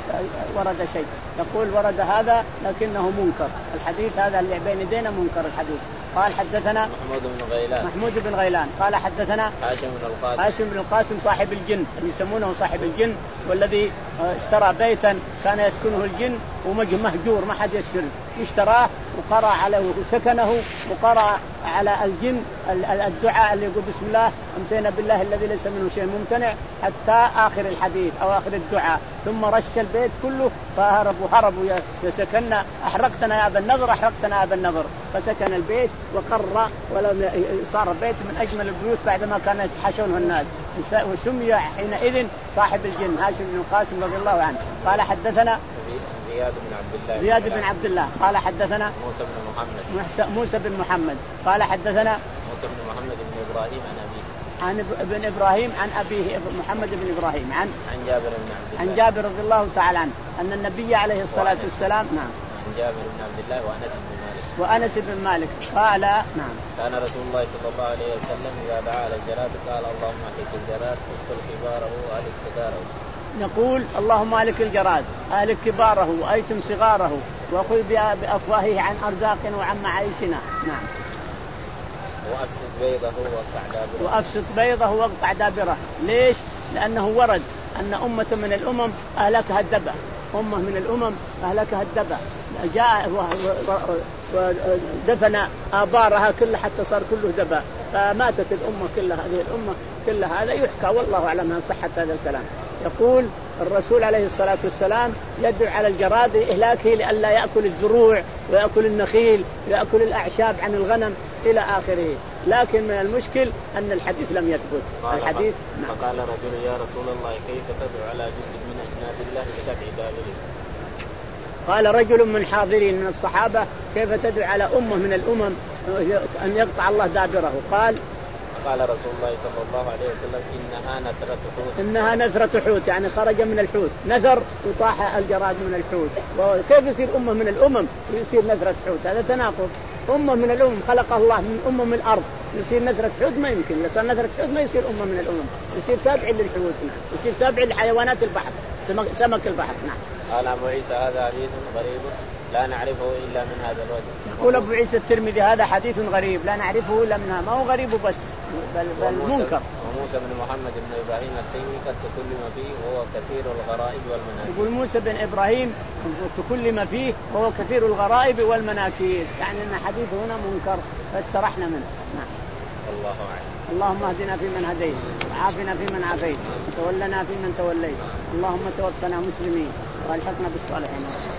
ورد شيء. يقول ورد هذا لكنه منكر الحديث، هذا اللي بين يدينا منكر الحديث. قال حدثنا محمود بن غيلان محمود بن غيلان قال حدثنا هاشم بن القاسم هاشم بن القاسم صاحب الجن اللي يسمونه صاحب الجن، والذي اشترى بيتا كان يسكنه الجن ومهجور ما حد يسكنه، اشتراه وقرأ عليه وسكنه وقرأ على الجن الدعاء اللي يقول بسم الله أمسينا بالله الذي ليس منه شيء ممتنع حتى آخر الحديث أو آخر الدعاء، ثم رش البيت كله فهربوا هربوا يا سكننا أحرقتنا يا أبا النضر أحرقتنا يا أبا النضر، فسكن البيت وقر ولم صار بيت من أجمل البيوت بعدما كان يتحشونه الناس، وسمي حينئذ صاحب الجن هاشم بن القاسم رضي الله عنه. قال حدثنا زياد بن عبد الله زياد بن عبد الله قال حدثنا موسى بن محمد موسى بن محمد قال حدثنا موسى بن محمد بن إبراهيم عن أبيه عن ابن إبراهيم عن أبيه محمد بن إبراهيم عن عن جابر بن عبد الله عن جابر رضي الله تعالى عنه أن النبي عليه الصلاة والسلام نعم عن جابر بن عبد الله وأنس بن مالك. وأنس بن مالك قال نعم كان رسول الله صلى الله عليه وسلم إذا دعا على الجراد قال اللهم أهلك الجراد واقتل كباره وأهلك صغاره. نقول اللهم أهلك الجراد أهلك كباره وأيتم صغاره وخذ بأفواهه عن أرزاقنا وعن معايشنا. نعم. وأفسد بيضه واقطع دابره. وأفسد بيضه واقطع دابره. ليش؟ لأنه ورد أن أمة من الأمم أهلكها الدبا، أمة من الأمم أهلكها الدبا، جاء ودفن آبارها كلها حتى صار كله دبا، فماتت الأمة كلها، هذه الأمة كلها. هذا يحكى والله أعلم عن صحة هذا الكلام. يقول الرسول عليه الصلاة والسلام يدعو على الجراد إهلاكه لئلا يأكل الزروع ويأكل النخيل ويأكل الأعشاب عن الغنم إلى آخره. لكن من المشكل أن الحديث لم يثبت. الحديث نعم. فقال رجل يا رسول الله كيف تدعو على جند من أجناد الله بسبع دابر؟ قال رجل من حاضرين من الصحابة كيف تدعو على أمة من الأمم أن يقطع الله دابره؟ قال قال رسول الله صلى الله عليه وسلم إنها نثرة حوت. إنها نثرة حوت، يعني خرج من الحوت، نثر وطاح الجراد من الحوت. وكيف يصير أمة من الأمم يصير نثرة حوت؟ هذا تناقض. أمة من الأمم خلق الله من أمم الأرض يصير نثرة حوت؟ ما يمكن. إذا صار نثرة حوت ما يصير أمة من الأمم، يصير تابع للحوت، يصير تابع لحيوانات البحر، سمك البحر. نعم. قال أبو عيسى هذا حديث غريب لا نعرفه إلا من هذا الوجه. يقول أبو عيسى الترمذي هذا حديث غريب لا نعرفه إلا منها، ما هو غريب بس بل, بل منكر. وموسى بن محمد بن إبراهيم التيمي قد تكلم فيه وهو كثير الغرائب والمناكير. يقول موسى بن إبراهيم تكلم فيه وهو كثير الغرائب والمناكير، يعني أن حديثه هنا منكر فاسترحنا منه. نعم. الله أعلم. اللهم اهدنا فيمن هديت وعافنا فيمن عافيت وتولنا فيمن توليت، اللهم توفنا مسلمين والحقنا بالصالحين.